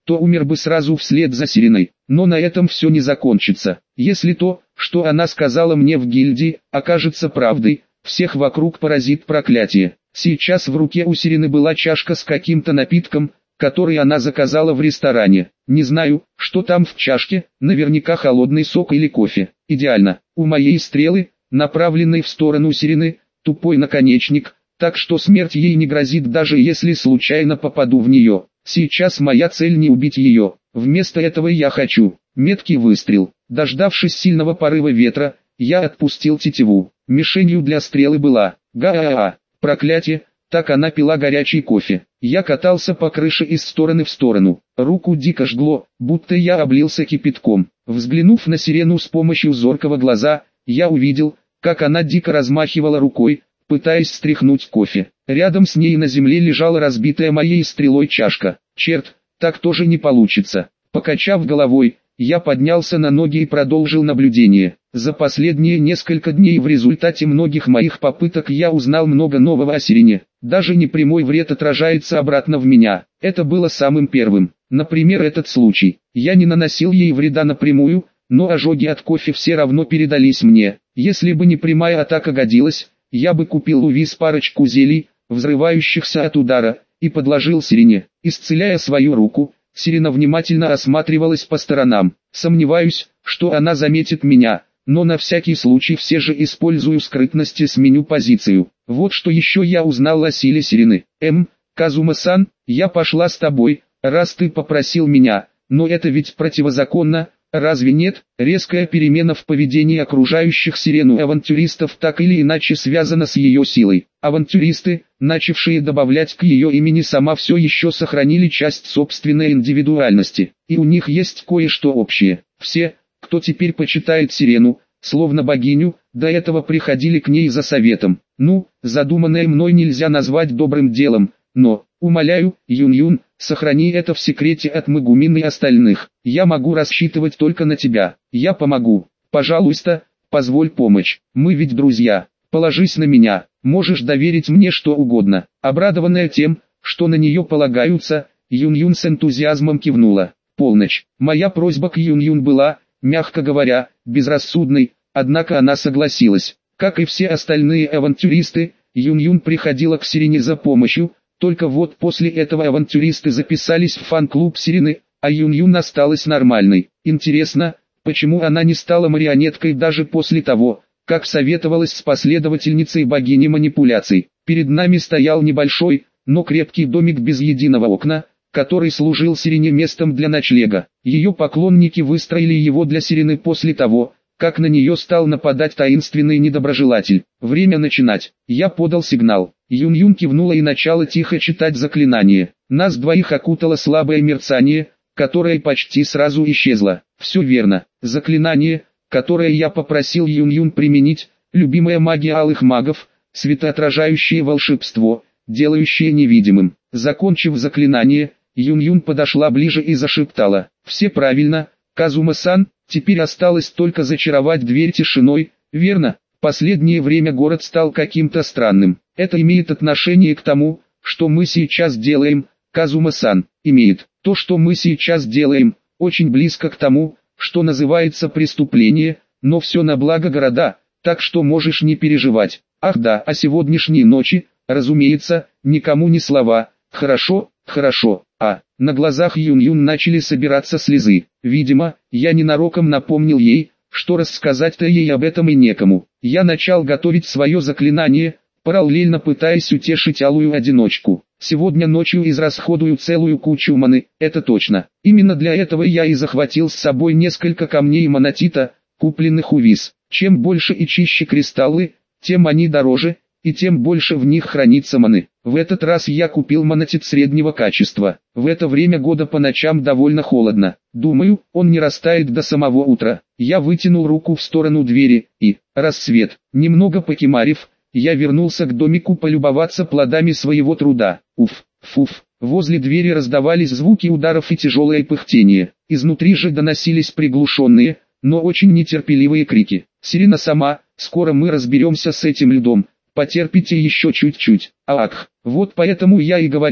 то умер бы сразу вслед за Сиреной. Но на этом все не закончится. Если то, что она сказала мне в гильдии, окажется правдой, всех вокруг поразит проклятие. Сейчас в руке у Сирены была чашка с каким-то напитком, который она заказала в ресторане. Не знаю, что там в чашке, наверняка холодный сок или кофе. Идеально. У моей стрелы, направленной в сторону Сирены, тупой наконечник, так что смерть ей не грозит, даже если случайно попаду в нее. Сейчас моя цель не убить ее. Вместо этого я хочу меткий выстрел. Дождавшись сильного порыва ветра, я отпустил тетиву. Мишенью для стрелы была га-а-а. Проклятие, так она пила горячий кофе. Я катался по крыше из стороны в сторону. Руку дико жгло, будто я облился кипятком. Взглянув на Сирену с помощью зоркого глаза, я увидел, как она дико размахивала рукой, пытаясь стряхнуть кофе. Рядом с ней на земле лежала разбитая моей стрелой чашка. Черт, так тоже не получится. Покачав головой, я поднялся на ноги и продолжил наблюдение. За последние несколько дней в результате многих моих попыток я узнал много нового о Сирене. Даже непрямой вред отражается обратно в меня. Это было самым первым. Например, этот случай. Я не наносил ей вреда напрямую, но ожоги от кофе все равно передались мне. Если бы не прямая атака годилась, я бы купил у Виз парочку зелий, взрывающихся от удара, и подложил Сирене. Исцеляя свою руку, Сирена внимательно осматривалась по сторонам. Сомневаюсь, что она заметит меня, но на всякий случай все же использую скрытность и сменю позицию. Вот что еще я узнал о силе Сирены. Казума-сан, я пошла с тобой, раз ты попросил меня, но это ведь противозаконно, разве нет? Резкая перемена в поведении окружающих Сирену авантюристов так или иначе связана с ее силой. Авантюристы, начавшие добавлять к ее имени сама, все еще сохранили часть собственной индивидуальности, и у них есть кое-что общее. Все, кто теперь почитает Сирену, словно богиню, до этого приходили к ней за советом. Задуманное мной нельзя назвать добрым делом, но, умоляю, Юн-Юн, сохрани это в секрете от Мегумин и остальных. Я могу рассчитывать только на тебя. Я помогу. Пожалуйста, позволь помочь. Мы ведь друзья. Положись на меня. Можешь доверить мне что угодно. Обрадованная тем, что на нее полагаются, Юн-Юн с энтузиазмом кивнула. Полночь. Моя просьба к Юн-Юн была, мягко говоря, безрассудной, однако она согласилась. Как и все остальные авантюристы, Юн-Юн приходила к Сирене за помощью, только вот после этого авантюристы записались в фан-клуб Сирены, а Юн-Юн осталась нормальной. Интересно, почему она не стала марионеткой даже после того, как советовалась с последовательницей богини манипуляций. Перед нами стоял небольшой, но крепкий домик без единого окна, который служил Сирене местом для ночлега. Ее поклонники выстроили его для Сирены после того, как на нее стал нападать таинственный недоброжелатель. Время начинать. Я подал сигнал. Юн-Юн кивнула и начала тихо читать заклинание. Нас двоих окутало слабое мерцание, которое почти сразу исчезло. Все верно. Заклинание, которое я попросил Юн-Юн применить, любимая магия алых магов, светоотражающее волшебство, делающее невидимым. Закончив заклинание, Юн-Юн подошла ближе и зашептала. Все правильно, Казума-сан, теперь осталось только зачаровать дверь тишиной, верно? Последнее время город стал каким-то странным. Это имеет отношение к тому, что мы сейчас делаем, Казума-сан. Имеет. То, что мы сейчас делаем, очень близко к тому, что называется преступление, но все на благо города, так что можешь не переживать. Ах да, о сегодняшней ночи, разумеется, никому ни слова. Хорошо, хорошо. На глазах Юн-Юн начали собираться слезы. Видимо, я ненароком напомнил ей, что рассказать-то ей об этом и некому. Я начал готовить свое заклинание, параллельно пытаясь утешить алую одиночку. Сегодня ночью израсходую целую кучу маны, это точно. Именно для этого я и захватил с собой несколько камней монотита, купленных у Виз. Чем больше и чище кристаллы, тем они дороже, и тем больше в них хранится маны. В этот раз я купил монотит среднего качества. В это время года по ночам довольно холодно. Думаю, он не растает до самого утра. Я вытянул руку в сторону двери, и, рассвет. Немного покемарив, я вернулся к домику полюбоваться плодами своего труда. Уф, фуф. Возле двери раздавались звуки ударов и тяжелое пыхтение. Изнутри же доносились приглушенные, но очень нетерпеливые крики. Сирена сама, скоро мы разберемся с этим льдом. Потерпите еще чуть-чуть. Ах, вот поэтому я и говорила,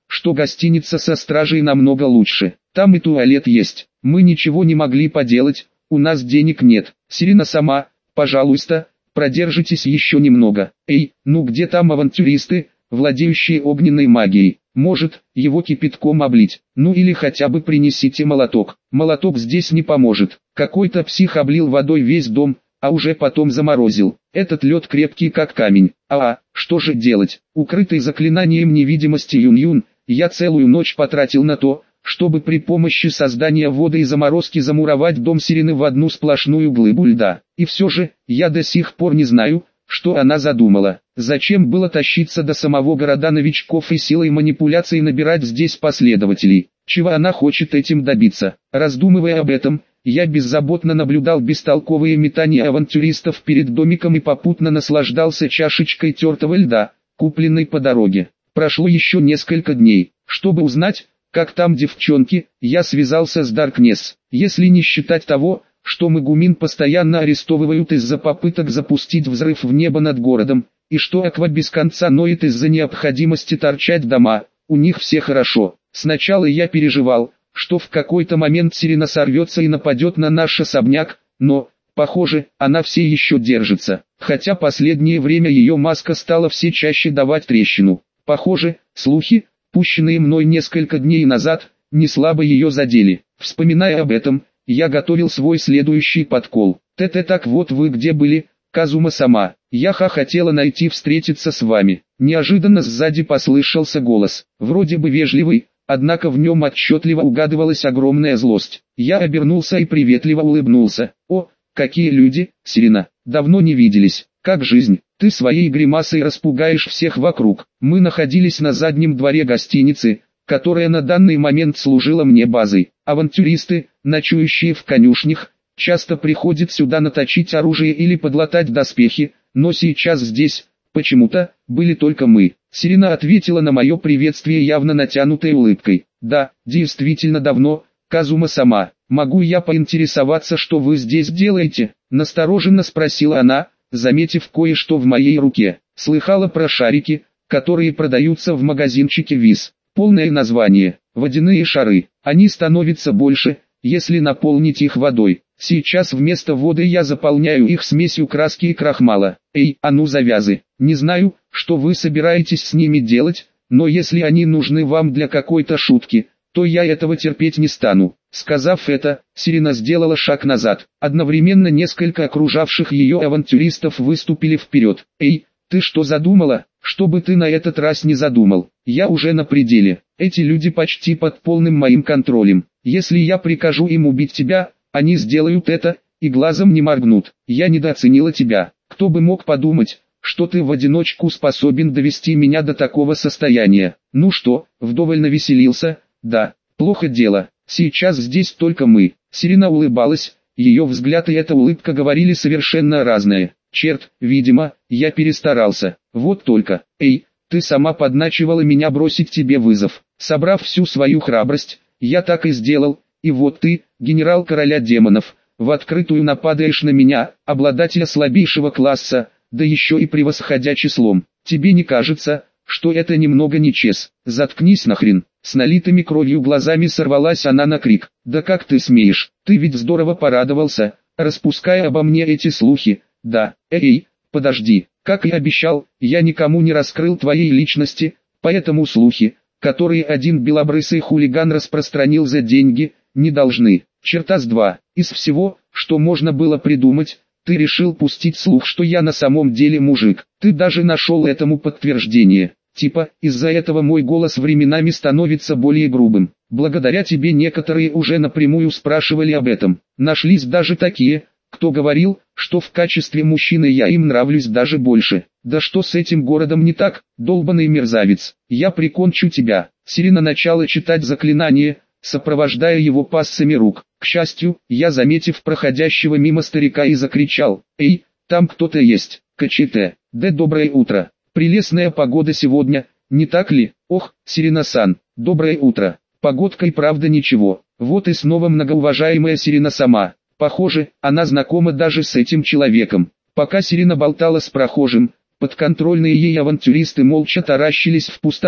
что гостиница со стражей намного лучше. Там и туалет есть. Мы ничего не могли поделать, у нас денег нет. Сирена сама, пожалуйста, продержитесь еще немного. Эй, ну где там авантюристы, владеющие огненной магией? Может, его кипятком облить? Ну или хотя бы принесите молоток. Молоток здесь не поможет. Какой-то псих облил водой весь дом, а уже потом заморозил. Этот лед крепкий как камень. Что же делать? Укрытый заклинанием невидимости Юн-Юн, я целую ночь потратил на то, чтобы при помощи создания воды и заморозки замуровать дом Сирены в одну сплошную глыбу льда. И все же, я до сих пор не знаю, что она задумала. Зачем было тащиться до самого города новичков и силой манипуляций набирать здесь последователей? Чего она хочет этим добиться? Раздумывая об этом, я беззаботно наблюдал бестолковые метания авантюристов перед домиком и попутно наслаждался чашечкой тертого льда, купленной по дороге. Прошло еще несколько дней. Чтобы узнать, как там девчонки, я связался с Даркнесс. Если не считать того, что Мегумин постоянно арестовывают из-за попыток запустить взрыв в небо над городом, и что Аква без конца ноет из-за необходимости торчать дома, у них все хорошо. Сначала я переживал, что в какой-то момент Сирена сорвется и нападет на наш особняк, но, похоже, она все еще держится. Хотя последнее время ее маска стала все чаще давать трещину. Похоже, слухи, пущенные мной несколько дней назад, не слабо ее задели. Вспоминая об этом, я готовил свой следующий подкол. Так вот вы где были, Казума-сама? Я хотела найти встретиться с вами. Неожиданно сзади послышался голос, вроде бы вежливый, однако в нем отчетливо угадывалась огромная злость. Я обернулся и приветливо улыбнулся. О, какие люди, Сирена, давно не виделись. Как жизнь? Ты своей гримасой распугаешь всех вокруг. Мы находились на заднем дворе гостиницы, которая на данный момент служила мне базой. Авантюристы, ночующие в конюшнях, часто приходят сюда наточить оружие или подлатать доспехи, но сейчас здесь, почему-то, были только мы. Сирена ответила на мое приветствие явно натянутой улыбкой. Да, действительно давно, Казума-сама. Могу я поинтересоваться, что вы здесь делаете? Настороженно спросила она, заметив кое-что в моей руке. Слыхала про шарики, которые продаются в магазинчике ВИЗ. Полное название – водяные шары. Они становятся больше, если наполнить их водой. Сейчас вместо воды я заполняю их смесью краски и крахмала. Эй, а ну завязы. Не знаю, что вы собираетесь с ними делать, но если они нужны вам для какой-то шутки, то я этого терпеть не стану. Сказав это, Сирена сделала шаг назад. Одновременно несколько окружавших ее авантюристов выступили вперед. Эй, ты что задумала? Что бы ты на этот раз не задумал, я уже на пределе. Эти люди почти под полным моим контролем. Если я прикажу им убить тебя, они сделают это, и глазом не моргнут. Я недооценила тебя. Кто бы мог подумать, что ты в одиночку способен довести меня до такого состояния. Ну что, вдоволь навеселился? Да, плохо дело. Сейчас здесь только мы. Сирена улыбалась, ее взгляд и эта улыбка говорили совершенно разное. Черт, видимо, я перестарался. Вот только, эй, ты сама подначивала меня бросить тебе вызов. Собрав всю свою храбрость, я так и сделал, и вот ты, генерал короля демонов, в открытую нападаешь на меня, обладателя слабейшего класса, да еще и превосходя числом. Тебе не кажется, что это немного нечестно? Заткнись нахрен. С налитыми кровью глазами сорвалась она на крик. Да как ты смеешь? Ты ведь здорово порадовался, распуская обо мне эти слухи. Да, эй, подожди, как и обещал, я никому не раскрыл твоей личности, поэтому слухи, которые один белобрысый хулиган распространил за деньги, не должны. Черта с два. Из всего, что можно было придумать, ты решил пустить слух, что я на самом деле мужик. Ты даже нашел этому подтверждение. Типа, из-за этого мой голос временами становится более грубым. Благодаря тебе некоторые уже напрямую спрашивали об этом. Нашлись даже такие, кто говорил, что в качестве мужчины я им нравлюсь даже больше. Да что с этим городом не так, долбаный мерзавец? Я прикончу тебя. Сирена начала читать заклинание, сопровождая его пассами рук. К счастью, я, заметив проходящего мимо старика, и закричал: «Эй, там кто-то есть, КЧТ, да доброе утро. Прелестная погода сегодня, не так ли? Ох, Сирена-сан, доброе утро. Погодка и правда ничего». Вот и снова многоуважаемая Сирена сама. Похоже, она знакома даже с этим человеком. Пока Сирена болтала с прохожим, подконтрольные ей авантюристы молча таращились в пустоту.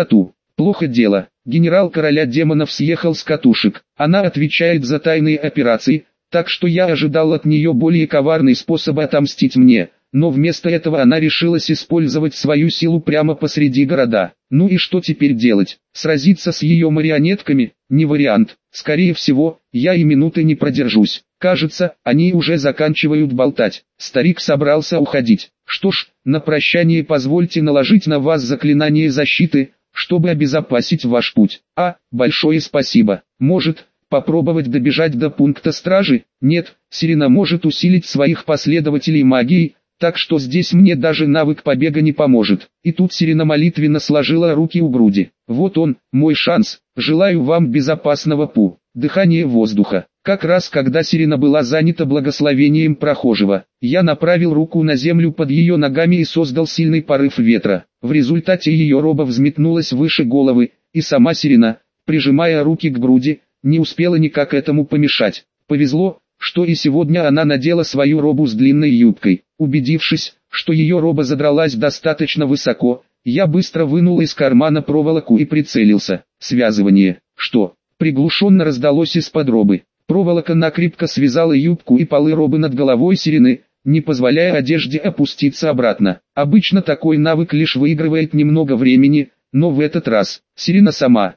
Плохо дело. Генерал короля демонов съехал с катушек. Она отвечает за тайные операции, так что я ожидал от нее более коварный способ отомстить мне. Но вместо этого она решилась использовать свою силу прямо посреди города. Ну и что теперь делать? Сразиться с ее марионетками? Не вариант. Скорее всего, я и минуты не продержусь. Кажется, они уже заканчивают болтать. Старик собрался уходить. Что ж, на прощание позвольте наложить на вас заклинание защиты, чтобы обезопасить ваш путь. Большое спасибо. Может, попробовать добежать до пункта стражи? Нет, Сирена может усилить своих последователей магией, так что здесь мне даже навык побега не поможет. И тут Сирена молитвенно сложила руки у груди. Вот он, мой шанс. Желаю вам безопасного пу. Дыхание воздуха. Как раз когда Сирена была занята благословением прохожего, я направил руку на землю под ее ногами и создал сильный порыв ветра. В результате ее роба взметнулась выше головы, и сама Сирена, прижимая руки к груди, не успела никак этому помешать. Повезло, что и сегодня она надела свою робу с длинной юбкой. Убедившись, что ее роба задралась достаточно высоко, я быстро вынул из кармана проволоку и прицелился. Связывание. Что? Приглушенно раздалось из-под робы. Проволока накрепко связала юбку и полы робы над головой Сирены, не позволяя одежде опуститься обратно. Обычно такой навык лишь выигрывает немного времени, но в этот раз Сирена сама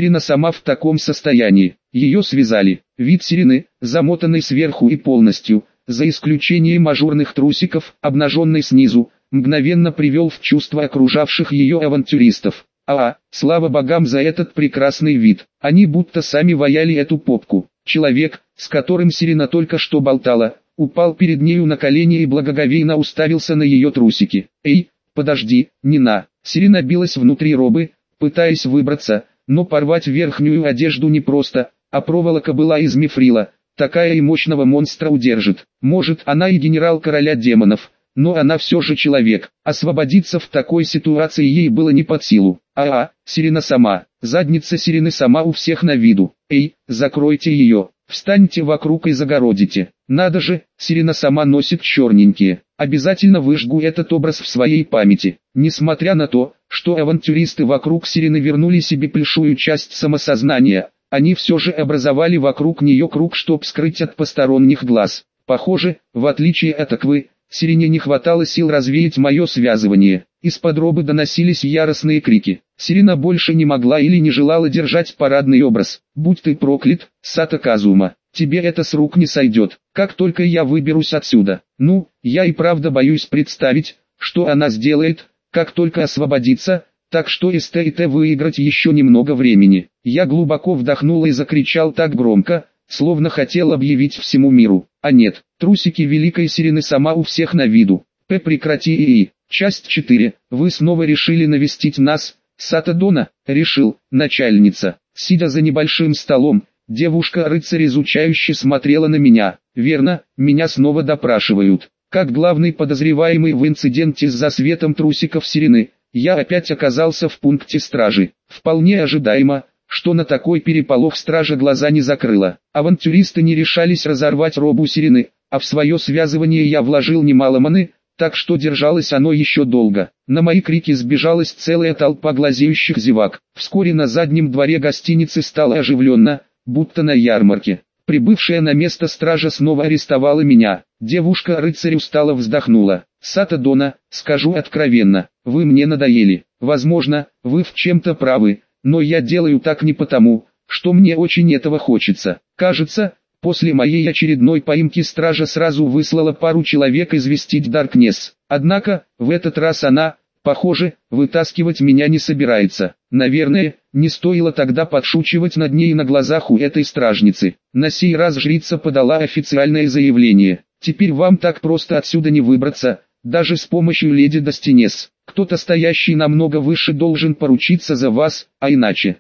в таком состоянии. Ее связали. Вид Сирены, замотанной сверху и полностью, за исключением ажурных трусиков, обнаженной снизу, мгновенно привел в чувство окружавших ее авантюристов. Слава богам за этот прекрасный вид. Они будто сами ваяли эту попку. Человек, с которым Сирена только что болтала, упал перед нею на колени и благоговейно уставился на ее трусики. «Эй, подожди, Нина!» Сирена билась внутри робы, пытаясь выбраться, но порвать верхнюю одежду непросто, а проволока была из мифрила, такая и мощного монстра удержит. Может, она и генерал короля демонов, но она все же человек. Освободиться в такой ситуации ей было не под силу. Сирена сама. Задница Сирены сама у всех на виду. «Эй, закройте ее, встаньте вокруг и загородите». Надо же, Сирена сама носит черненькие. Обязательно выжгу этот образ в своей памяти. Несмотря на то, что авантюристы вокруг Сирены вернули себе большую часть самосознания, они все же образовали вокруг нее круг, чтоб скрыть от посторонних глаз. Похоже, в отличие от Аквы, Сирене не хватало сил развеять мое связывание. Из-под робы доносились яростные крики. Сирена больше не могла или не желала держать парадный образ. «Будь ты проклят, Сато Казума, тебе это с рук не сойдет, как только я выберусь отсюда». Я и правда боюсь представить, что она сделает, как только освободится, так что СТ выиграть еще немного времени. Я глубоко вдохнул и закричал так громко, словно хотел объявить всему миру. Нет, трусики великой Сирены сама у всех на виду. Прекрати. Часть 4. Вы снова решили навестить нас, Сато Дона? Решил, начальница. Сидя за небольшим столом, девушка-рыцарь изучающе смотрела на меня. Верно, меня снова допрашивают. Как главный подозреваемый в инциденте с засветом трусиков Сирены, я опять оказался в пункте стражи. Вполне ожидаемо, что на такой переполох стража глаза не закрыла. Авантюристы не решались разорвать робу Сирены, а в свое связывание я вложил немало маны, так что держалось оно еще долго. На мои крики сбежалась целая толпа глазеющих зевак. Вскоре на заднем дворе гостиницы стало оживленно, будто на ярмарке. Прибывшая на место стража снова арестовала меня. Девушка-рыцарь устало вздохнула. «Сато Дона, скажу откровенно, вы мне надоели. Возможно, вы в чем-то правы, но я делаю так не потому, что мне очень этого хочется. Кажется, после моей очередной поимки стража сразу выслала пару человек известить Даркнесс. Однако, в этот раз она, похоже, вытаскивать меня не собирается. Наверное, не стоило тогда подшучивать над ней на глазах у этой стражницы. На сей раз жрица подала официальное заявление. Теперь вам так просто отсюда не выбраться, даже с помощью леди Достинес. Кто-то, стоящий намного выше, должен поручиться за вас, а иначе.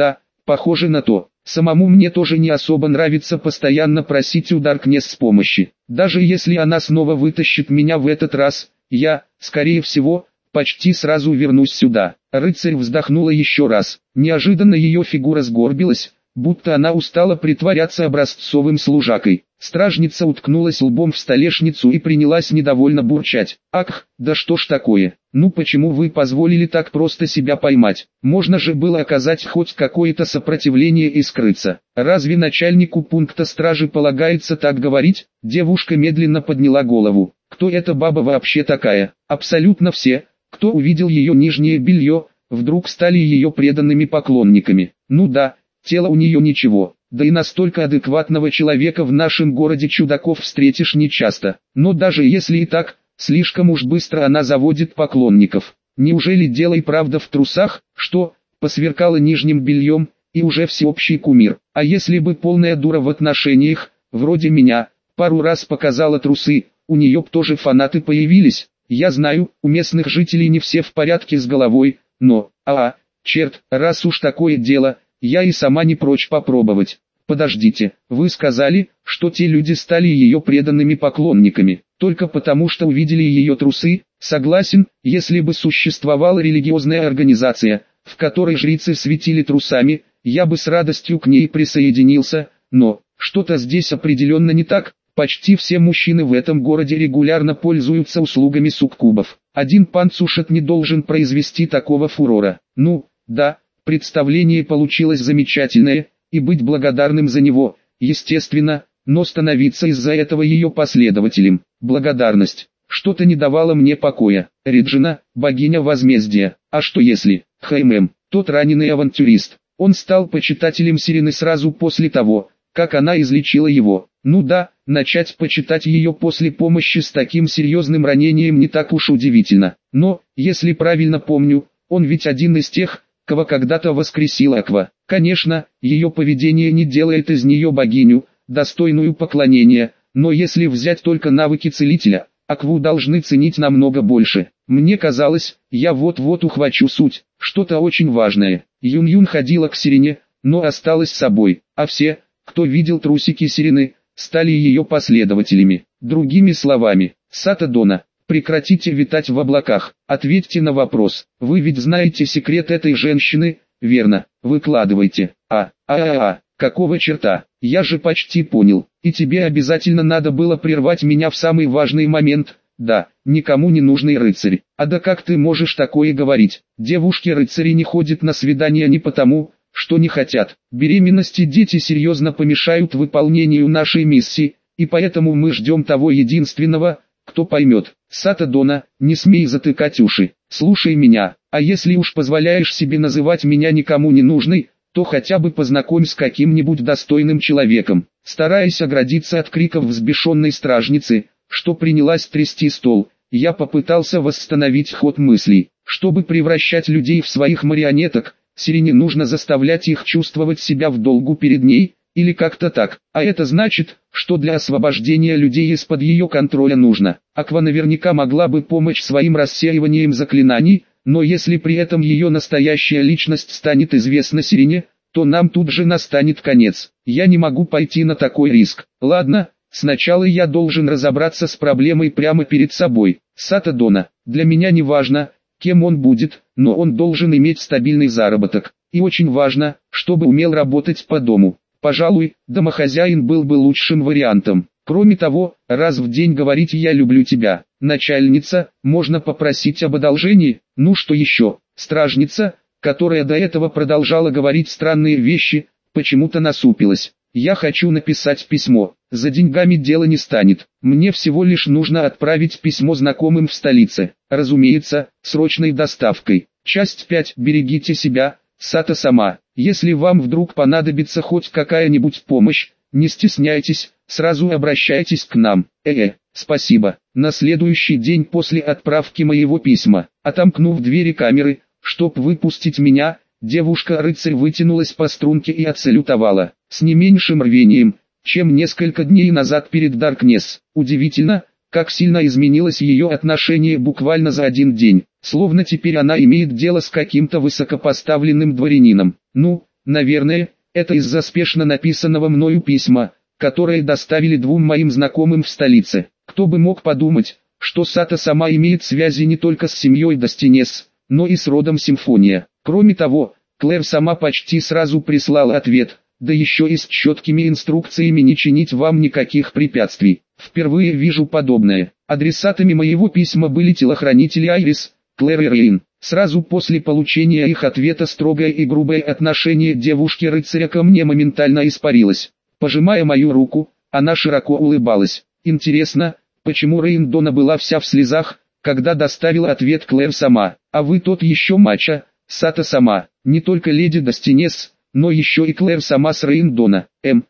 Похоже на то. Самому мне тоже не особо нравится постоянно просить у Даркнесс помощи. Даже если она снова вытащит меня в этот раз, я, скорее всего, почти сразу вернусь сюда. Рыцарь вздохнула еще раз. Неожиданно ее фигура сгорбилась, будто она устала притворяться образцовым служакой. Стражница уткнулась лбом в столешницу и принялась недовольно бурчать. «Ах, да что ж такое? Ну почему вы позволили так просто себя поймать? Можно же было оказать хоть какое-то сопротивление и скрыться. Разве начальнику пункта стражи полагается так говорить?» Девушка медленно подняла голову. «Кто эта баба вообще такая?» Абсолютно все, кто увидел ее нижнее белье, вдруг стали ее преданными поклонниками. Ну да, тело у нее ничего. Да и настолько адекватного человека в нашем городе чудаков встретишь нечасто. Но даже если и так, слишком уж быстро она заводит поклонников. Неужели дело и правда в трусах, что посверкала нижним бельем, и уже всеобщий кумир? А если бы полная дура в отношениях, вроде меня, пару раз показала трусы, у нее б тоже фанаты появились? Я знаю, у местных жителей не все в порядке с головой, но, черт, раз уж такое дело, я и сама не прочь попробовать. Подождите, вы сказали, что те люди стали ее преданными поклонниками, только потому что увидели ее трусы? Согласен, если бы существовала религиозная организация, в которой жрицы светили трусами, я бы с радостью к ней присоединился, но, что-то здесь определенно не так. Почти все мужчины в этом городе регулярно пользуются услугами суккубов. Один панцушет не должен произвести такого фурора. Ну, да, представление получилось замечательное, и быть благодарным за него, естественно, но становиться из-за этого ее последователем. Благодарность что-то не давало мне покоя. Реджина, богиня возмездия. А что если тот раненый авантюрист, он стал почитателем Сирены сразу после того, как она излечила его? Ну да, начать почитать ее после помощи с таким серьезным ранением не так уж удивительно. Но, если правильно помню, он ведь один из тех, кого когда-то воскресил Аква. Конечно, ее поведение не делает из нее богиню, достойную поклонения, но если взять только навыки целителя, Акву должны ценить намного больше. Мне казалось, я вот-вот ухвачу суть, что-то очень важное. Юн-Юн ходила к Сирене, но осталась собой, а все, кто видел трусики Сирены, стали ее последователями. Другими словами, Сато Дона, прекратите витать в облаках, ответьте на вопрос. Вы ведь знаете секрет этой женщины, верно? Выкладывайте. Какого черта? Я же почти понял. И тебе обязательно надо было прервать меня в самый важный момент. Да, никому не нужный рыцарь. А да как ты можешь такое говорить? Девушки-рыцари не ходят на свидания не потому, что не хотят. Беременность и дети серьезно помешают выполнению нашей миссии, и поэтому мы ждем того единственного, кто поймет. Сато Дона, не смей затыкать уши, слушай меня, а если уж позволяешь себе называть меня никому не нужной, то хотя бы познакомь с каким-нибудь достойным человеком. Стараясь оградиться от криков взбешенной стражницы, что принялась трясти стол, я попытался восстановить ход мыслей. Чтобы превращать людей в своих марионеток, Сирене нужно заставлять их чувствовать себя в долгу перед ней, или как-то так. А это значит, что для освобождения людей из-под ее контроля нужно. Аква наверняка могла бы помочь своим рассеиванием заклинаний, но если при этом ее настоящая личность станет известна Сирене, то нам тут же настанет конец. Я не могу пойти на такой риск. Ладно, сначала я должен разобраться с проблемой прямо перед собой. Сато Дона, для меня не важно, кем он будет, но он должен иметь стабильный заработок. И очень важно, чтобы умел работать по дому. Пожалуй, домохозяин был бы лучшим вариантом. Кроме того, раз в день говорить «я люблю тебя». Начальница, можно попросить об одолжении? Ну что еще? Стражница, которая до этого продолжала говорить странные вещи, почему-то насупилась. Я хочу написать письмо. За деньгами дело не станет. Мне всего лишь нужно отправить письмо знакомым в столице. Разумеется, срочной доставкой. Часть 5. Берегите себя, Сато-сама. Если вам вдруг понадобится хоть какая-нибудь помощь, не стесняйтесь, сразу обращайтесь к нам. Спасибо. На следующий день после отправки моего письма, отомкнув двери камеры, чтоб выпустить меня, девушка-рыцарь вытянулась по струнке и отсалютовала, с не меньшим рвением, чем несколько дней назад перед Даркнесс. Удивительно, как сильно изменилось ее отношение буквально за один день, словно теперь она имеет дело с каким-то высокопоставленным дворянином. Ну, наверное, это из-за спешно написанного мною письма, которое доставили двум моим знакомым в столице. Кто бы мог подумать, что Сато сама имеет связи не только с семьей Достинес, но и с родом Симфония. Кроме того, Клэр сама почти сразу прислала ответ, да еще и с четкими инструкциями не чинить вам никаких препятствий. Впервые вижу подобное. Адресатами моего письма были телохранители Айрис, Клэр и Рейн. Сразу после получения их ответа строгое и грубое отношение девушки-рыцаря ко мне моментально испарилось. Пожимая мою руку, она широко улыбалась. Интересно, почему Рейн Дона была вся в слезах, когда доставила ответ Клэр сама, а вы тот еще мачо, Сато сама, не только леди Достинес, но еще и Клэр сама с Рейн Дона.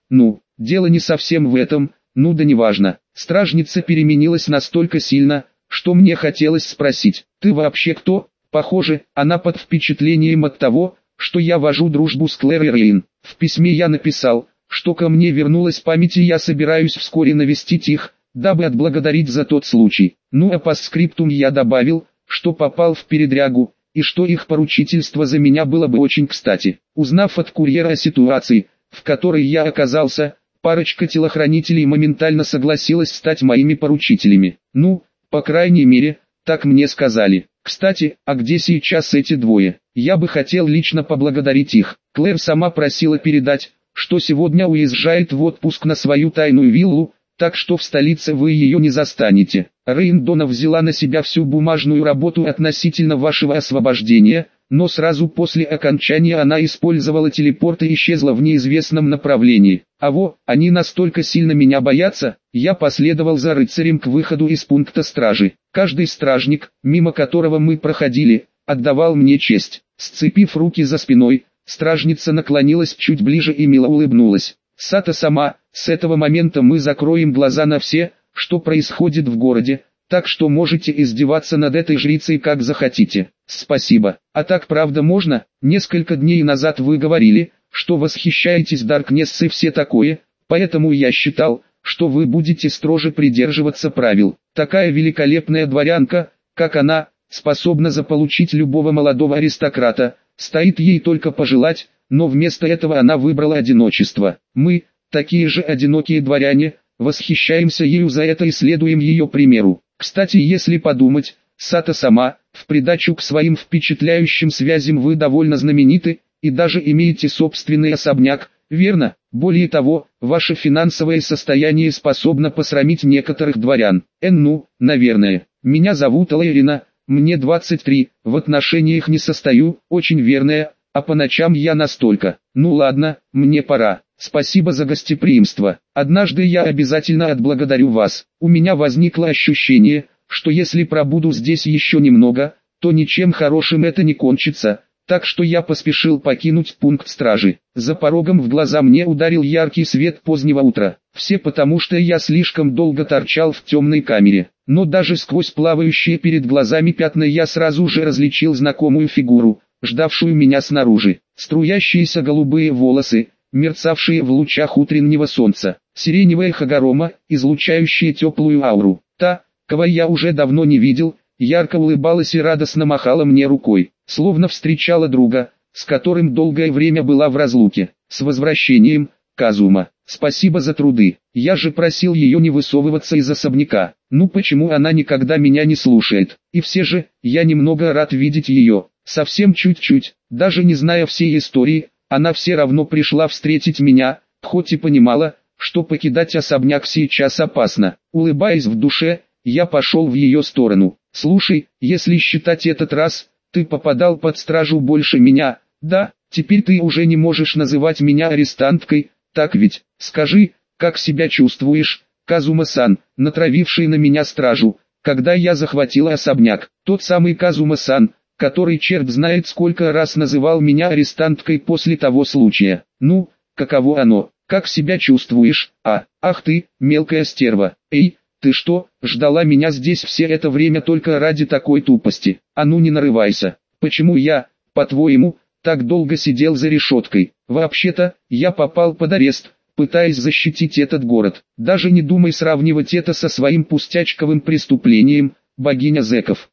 Дело не совсем в этом, да неважно. Стражница переменилась настолько сильно, что мне хотелось спросить, ты вообще кто? Похоже, она под впечатлением от того, что я вожу дружбу с Клэр и Рейн. В письме я написал, что ко мне вернулась память и я собираюсь вскоре навестить их, дабы отблагодарить за тот случай. А постскриптум я добавил, что попал в передрягу, и что их поручительство за меня было бы очень кстати. Узнав от курьера о ситуации, в которой я оказался, парочка телохранителей моментально согласилась стать моими поручителями. По крайней мере, так мне сказали. Кстати, а где сейчас эти двое? Я бы хотел лично поблагодарить их. Клэр сама просила передать, что сегодня уезжает в отпуск на свою тайную виллу, так что в столице вы ее не застанете. Рейн Дона взяла на себя всю бумажную работу относительно вашего освобождения, но сразу после окончания она использовала телепорт и исчезла в неизвестном направлении. Они настолько сильно меня боятся, я последовал за рыцарем к выходу из пункта стражи. Каждый стражник, мимо которого мы проходили, отдавал мне честь. Сцепив руки за спиной, стражница наклонилась чуть ближе и мило улыбнулась. Сато сама, с этого момента мы закроем глаза на все, что происходит в городе, так что можете издеваться над этой жрицей как захотите. Спасибо. А так правда можно? Несколько дней назад вы говорили, что восхищаетесь Даркнесс и все такое, поэтому я считал, что вы будете строже придерживаться правил. Такая великолепная дворянка, как она, способна заполучить любого молодого аристократа, стоит ей только пожелать, но вместо этого она выбрала одиночество. Мы, такие же одинокие дворяне, восхищаемся ею за это и следуем ее примеру. Кстати, если подумать, Сато сама, в придачу к своим впечатляющим связям вы довольно знамениты, и даже имеете собственный особняк, верно? Более того, ваше финансовое состояние способно посрамить некоторых дворян. Наверное. Меня зовут Лейрина, мне 23, в отношениях не состою, очень верная, а по ночам я настолько. Ладно, мне пора. Спасибо за гостеприимство. Однажды я обязательно отблагодарю вас. У меня возникло ощущение, что если пробуду здесь еще немного, то ничем хорошим это не кончится, так что я поспешил покинуть пункт стражи. За порогом в глаза мне ударил яркий свет позднего утра. Все потому, что я слишком долго торчал в темной камере. Но даже сквозь плавающие перед глазами пятна я сразу же различил знакомую фигуру, ждавшую меня снаружи. Струящиеся голубые волосы, мерцавшие в лучах утреннего солнца, сиреневая хагорома, излучающая теплую ауру. Та, кого я уже давно не видел, ярко улыбалась и радостно махала мне рукой, словно встречала друга, с которым долгое время была в разлуке. С возвращением, Казума. Спасибо за труды. Я же просил ее не высовываться из особняка. Почему она никогда меня не слушает? И все же, я немного рад видеть ее. Совсем чуть-чуть, даже не зная всей истории, она все равно пришла встретить меня, хоть и понимала, что покидать особняк сейчас опасно. Улыбаясь в душе, я пошел в ее сторону. Слушай, если считать этот раз, ты попадал под стражу больше меня, да? Теперь ты уже не можешь называть меня арестанткой, так ведь? Скажи, как себя чувствуешь, Казума-сан, натравивший на меня стражу, когда я захватила особняк? Тот самый Казума-сан, который черт знает сколько раз называл меня арестанткой после того случая. Каково оно? Как себя чувствуешь? Ах ты, мелкая стерва. Эй, ты что, ждала меня здесь все это время только ради такой тупости? Не нарывайся. Почему я, по-твоему, так долго сидел за решеткой? Вообще-то, я попал под арест, пытаясь защитить этот город. Даже не думай сравнивать это со своим пустячковым преступлением, богиня зэков.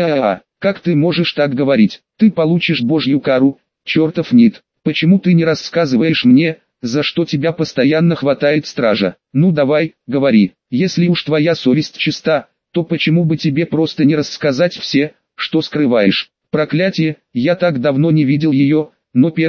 Как ты можешь так говорить? Ты получишь божью кару, чертов нит. Почему ты не рассказываешь мне, за что тебя постоянно хватает стража? Давай, говори. Если уж твоя совесть чиста, то почему бы тебе просто не рассказать все, что скрываешь? Проклятие, я так давно не видел ее, но первое,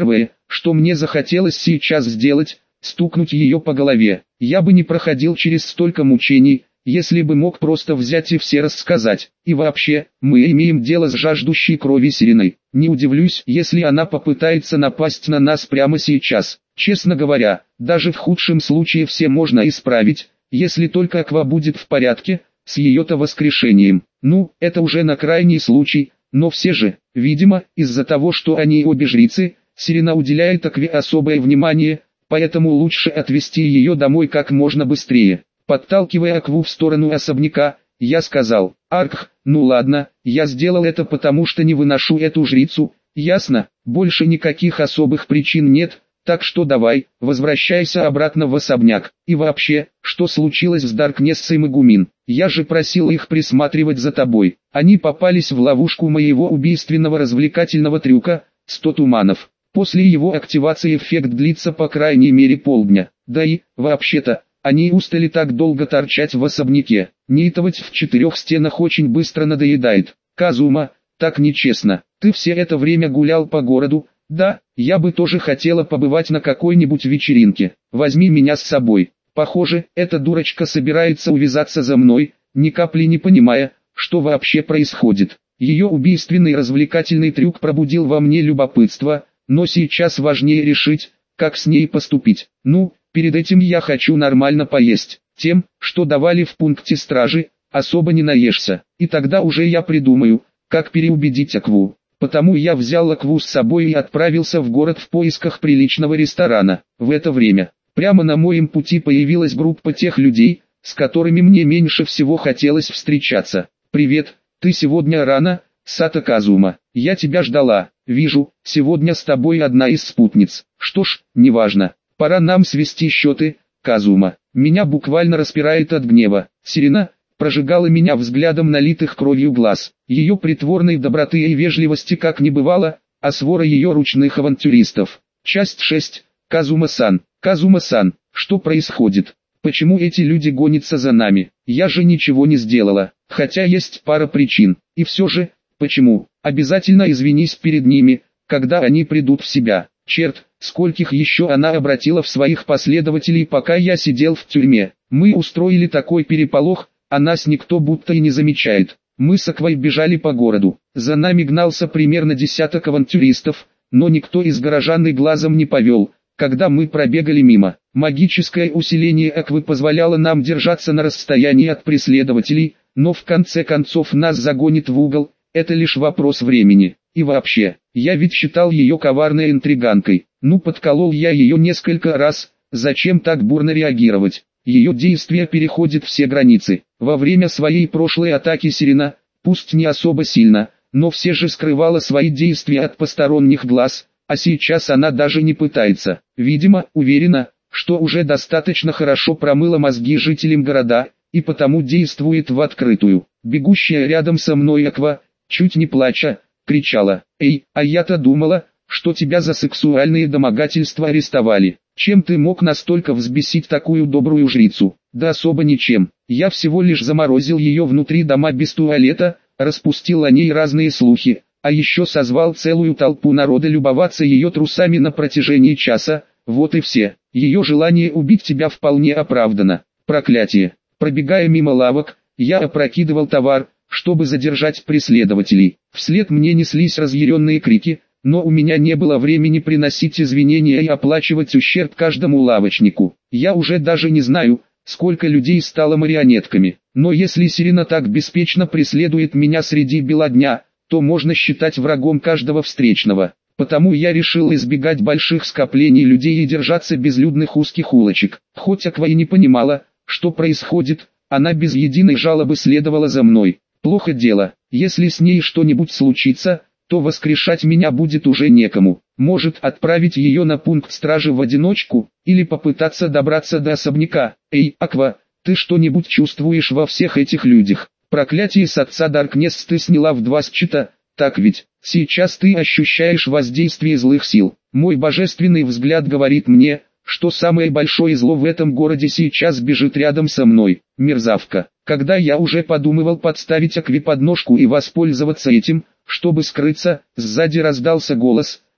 что мне захотелось сейчас сделать, стукнуть ее по голове. Я бы не проходил через столько мучений, если бы мог просто взять и все рассказать. И вообще, мы имеем дело с жаждущей крови Сиреной. Не удивлюсь, если она попытается напасть на нас прямо сейчас. Честно говоря, даже в худшем случае все можно исправить, если только Аква будет в порядке, с ее-то воскрешением. Ну, это уже на крайний случай, но все же, видимо, из-за того, что они обе жрицы, Сирена уделяет Акве особое внимание, поэтому лучше отвезти ее домой как можно быстрее. Подталкивая Акву в сторону особняка, я сказал: «Аркх, ну ладно, я сделал это потому что не выношу эту жрицу, ясно, больше никаких особых причин нет, так что давай, возвращайся обратно в особняк. И вообще, что случилось с Даркнессом и Гумин? Я же просил их присматривать за тобой. Они попались в ловушку моего убийственного развлекательного трюка, 100 туманов. После его активации эффект длится по крайней мере полдня. Да и, вообще-то, они устали так долго торчать в особняке. Нейтовать в 4 стенах очень быстро надоедает. Казума, так нечестно. Ты все это время гулял по городу. Да, я бы тоже хотела побывать на какой-нибудь вечеринке. Возьми меня с собой. Похоже, эта дурочка собирается увязаться за мной, ни капли не понимая, что вообще происходит. Ее убийственный развлекательный трюк пробудил во мне любопытство, но сейчас важнее решить, как с ней поступить. Ну, перед этим я хочу нормально поесть. Тем, что давали в пункте стражи, особо не наешься. И тогда уже я придумаю, как переубедить Акву. Потому я взял Акву с собой и отправился в город в поисках приличного ресторана. В это время, прямо на моем пути появилась группа тех людей, с которыми мне меньше всего хотелось встречаться. «Привет, ты сегодня рано, Сато Казума. Я тебя ждала. Вижу, сегодня с тобой одна из спутниц. Что ж, неважно. Пора нам свести счеты, Казума». Меня буквально распирает от гнева. Сирена прожигала меня взглядом налитых кровью глаз. Ее притворной доброты и вежливости как не бывало, а свора ее ручных авантюристов. Часть 6. Казума-сан. Казума-сан, что происходит? Почему эти люди гонятся за нами? Я же ничего не сделала. Хотя есть пара причин. И все же, почему? Обязательно извинись перед ними, когда они придут в себя. Черт, скольких еще она обратила в своих последователей, пока я сидел в тюрьме. Мы устроили такой переполох, а нас никто будто и не замечает. Мы с Аквой бежали по городу. За нами гнался примерно десяток авантюристов, но никто из горожан и глазом не повел, когда мы пробегали мимо. Магическое усиление Аквы позволяло нам держаться на расстоянии от преследователей, но в конце концов нас загонит в угол, это лишь вопрос времени. И вообще, я ведь считал ее коварной интриганкой. Ну, подколол я ее несколько раз, зачем так бурно реагировать? Ее действия переходят все границы. Во время своей прошлой атаки Сирена, пусть не особо сильно, но все же скрывала свои действия от посторонних глаз, а сейчас она даже не пытается. Видимо, уверена, что уже достаточно хорошо промыла мозги жителям города, и потому действует в открытую. Бегущая рядом со мной Аква, чуть не плача, кричала: «Эй, а я-то думала, что тебя за сексуальные домогательства арестовали. Чем ты мог настолько взбесить такую добрую жрицу?» «Да особо ничем. Я всего лишь заморозил ее внутри дома без туалета, распустил о ней разные слухи, а еще созвал целую толпу народа любоваться ее трусами на протяжении часа, вот и все. Ее желание убить тебя вполне оправдано. Проклятие!» Пробегая мимо лавок, я опрокидывал товар, чтобы задержать преследователей. Вслед мне неслись разъяренные крики, но у меня не было времени приносить извинения и оплачивать ущерб каждому лавочнику. Я уже даже не знаю, сколько людей стало марионетками. Но если Сирена так беспечно преследует меня среди бела дня, то можно считать врагом каждого встречного. Потому я решил избегать больших скоплений людей и держаться безлюдных узких улочек. Хоть Аква и не понимала, что происходит, она без единой жалобы следовала за мной. Плохо дело, если с ней что-нибудь случится, то воскрешать меня будет уже некому. Может, отправить ее на пункт стражи в одиночку, или попытаться добраться до особняка. «Эй, Аква, ты что-нибудь чувствуешь во всех этих людях? Проклятие с отца Даркнесс ты сняла в 2 счета, так ведь? Сейчас ты ощущаешь воздействие злых сил. Мой божественный взгляд говорит мне, что самое большое зло в этом городе сейчас бежит рядом со мной, мерзавка». Когда я уже подумывал подставить Акве подножку и воспользоваться этим, чтобы скрыться, сзади раздался голос,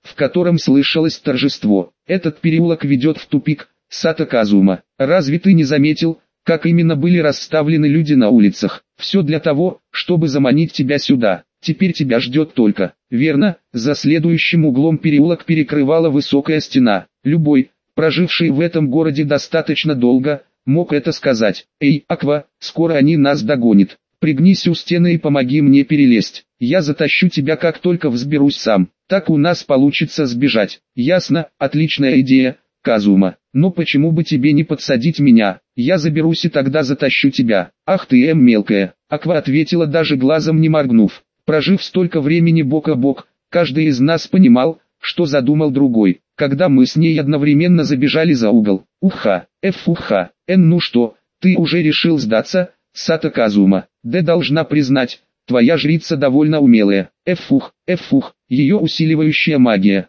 в котором слышалось торжество. Этот переулок ведет в тупик, Сато Казума. Разве ты не заметил, как именно были расставлены люди на улицах? Все для того, чтобы заманить тебя сюда. Теперь тебя ждет только. Верно, за следующим углом переулок перекрывала высокая стена. Любой, проживший в этом городе достаточно долго, мог это сказать. Эй, Аква, скоро они нас догонят. Пригнись у стены и помоги мне перелезть. Я затащу тебя, как только взберусь сам. Так у нас получится сбежать. Ясно, отличная идея, Казума. Но почему бы тебе не подсадить меня? Я заберусь и тогда затащу тебя. Ах ты, мелкая. Аква ответила, даже глазом не моргнув. Прожив столько времени бок о бок, каждый из нас понимал, что задумал другой. Когда мы с ней одновременно забежали за угол. Уха, ну что, ты уже решил сдаться, Сато Казума? Да должна признать, твоя жрица довольно умелая. Ее усиливающая магия.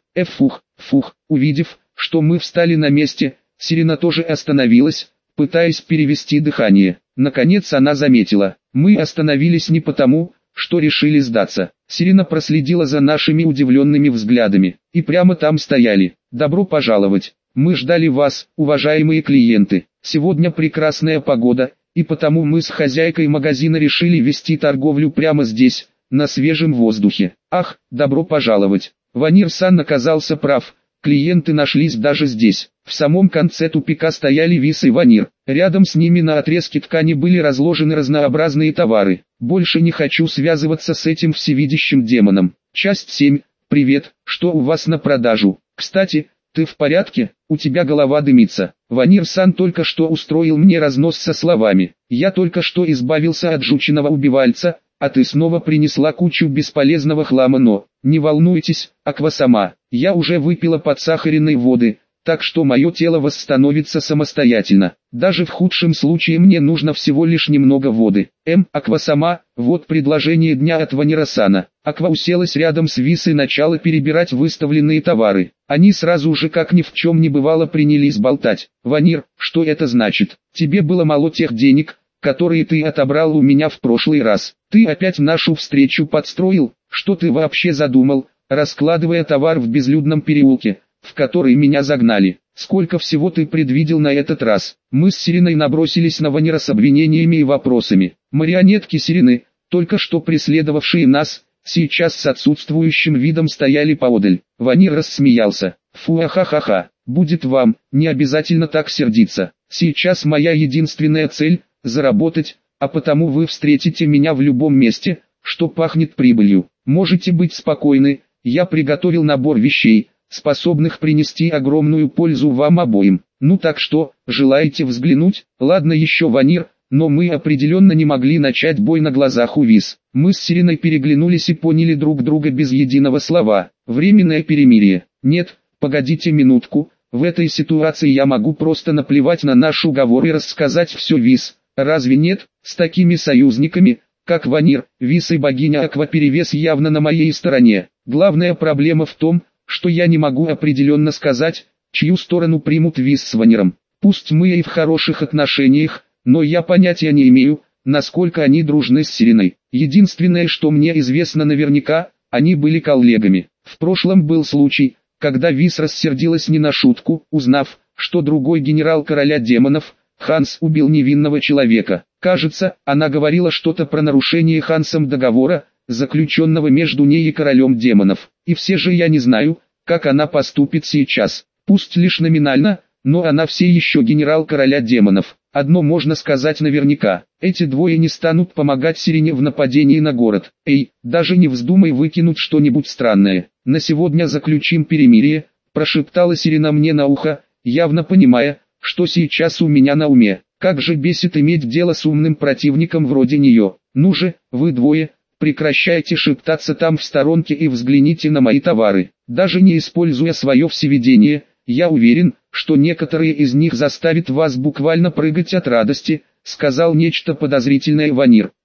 Увидев, что мы встали на месте, Сирена тоже остановилась, пытаясь перевести дыхание. Наконец она заметила, мы остановились не потому, что решили сдаться. Сирена проследила за нашими удивленными взглядами, и прямо там стояли. Добро пожаловать. Мы ждали вас, уважаемые клиенты. Сегодня прекрасная погода, и потому мы с хозяйкой магазина решили вести торговлю прямо здесь, на свежем воздухе. Ах, добро пожаловать. Ванир-сан оказался прав. Клиенты нашлись даже здесь. В самом конце тупика стояли Вис и Ванир. Рядом с ними на отрезке ткани были разложены разнообразные товары. Больше не хочу связываться с этим всевидящим демоном. Часть 7. Привет, что у вас на продажу? Кстати, ты в порядке? У тебя голова дымится. Ванир-сан только что устроил мне разнос со словами. Я только что избавился от жучиного убивальца, а ты снова принесла кучу бесполезного хлама, но... Не волнуйтесь, Аква-сама, я уже выпила подсахаренной воды, так что мое тело восстановится самостоятельно. Даже в худшем случае мне нужно всего лишь немного воды. Аква-сама, вот предложение дня от Ванира-сана. Аква уселась рядом с Вис и начала перебирать выставленные товары. Они сразу же, как ни в чем не бывало, принялись болтать. Ванир, что это значит? Тебе было мало тех денег, которые ты отобрал у меня в прошлый раз. Ты опять нашу встречу подстроил? Что ты вообще задумал, раскладывая товар в безлюдном переулке, в который меня загнали? Сколько всего ты предвидел на этот раз? Мы с Сиреной набросились на Ванира с обвинениями и вопросами. Марионетки Сирены, только что преследовавшие нас, сейчас с отсутствующим видом стояли поодаль. Ванир рассмеялся. Фу-ахахаха, будет вам, не обязательно так сердиться. Сейчас моя единственная цель – заработать, а потому вы встретите меня в любом месте, что пахнет прибылью. Можете быть спокойны, я приготовил набор вещей, способных принести огромную пользу вам обоим. Ну так что, желаете взглянуть? Ладно еще, Ванир, но мы определенно не могли начать бой на глазах у Вис. Мы с Сиреной переглянулись и поняли друг друга без единого слова. Временное перемирие. Нет, погодите минутку, в этой ситуации я могу просто наплевать на наш уговор и рассказать все Вис. Разве нет? С такими союзниками, как Ванир, Вис и богиня Аква, перевес явно на моей стороне. Главная проблема в том, что я не могу определенно сказать, чью сторону примут Вис с Ваниром. Пусть мы и в хороших отношениях, но я понятия не имею, насколько они дружны с Сиреной. Единственное, что мне известно наверняка, они были коллегами. В прошлом был случай, когда Вис рассердилась не на шутку, узнав, что другой генерал короля демонов, Ханс, убил невинного человека. Кажется, она говорила что-то про нарушение Хансом договора, заключенного между ней и королем демонов. И все же я не знаю, как она поступит сейчас. Пусть лишь номинально, но она все еще генерал короля демонов. Одно можно сказать наверняка, эти двое не станут помогать Сирене в нападении на город. Эй, даже не вздумай выкинуть что-нибудь странное. На сегодня заключим перемирие, прошептала Сирена мне на ухо, явно понимая, что сейчас у меня на уме. Как же бесит иметь дело с умным противником вроде нее. Ну же, вы двое, прекращайте шептаться там в сторонке и взгляните на мои товары. Даже не используя свое всевидение, я уверен, что некоторые из них заставят вас буквально прыгать от радости, сказал нечто подозрительное Ванир.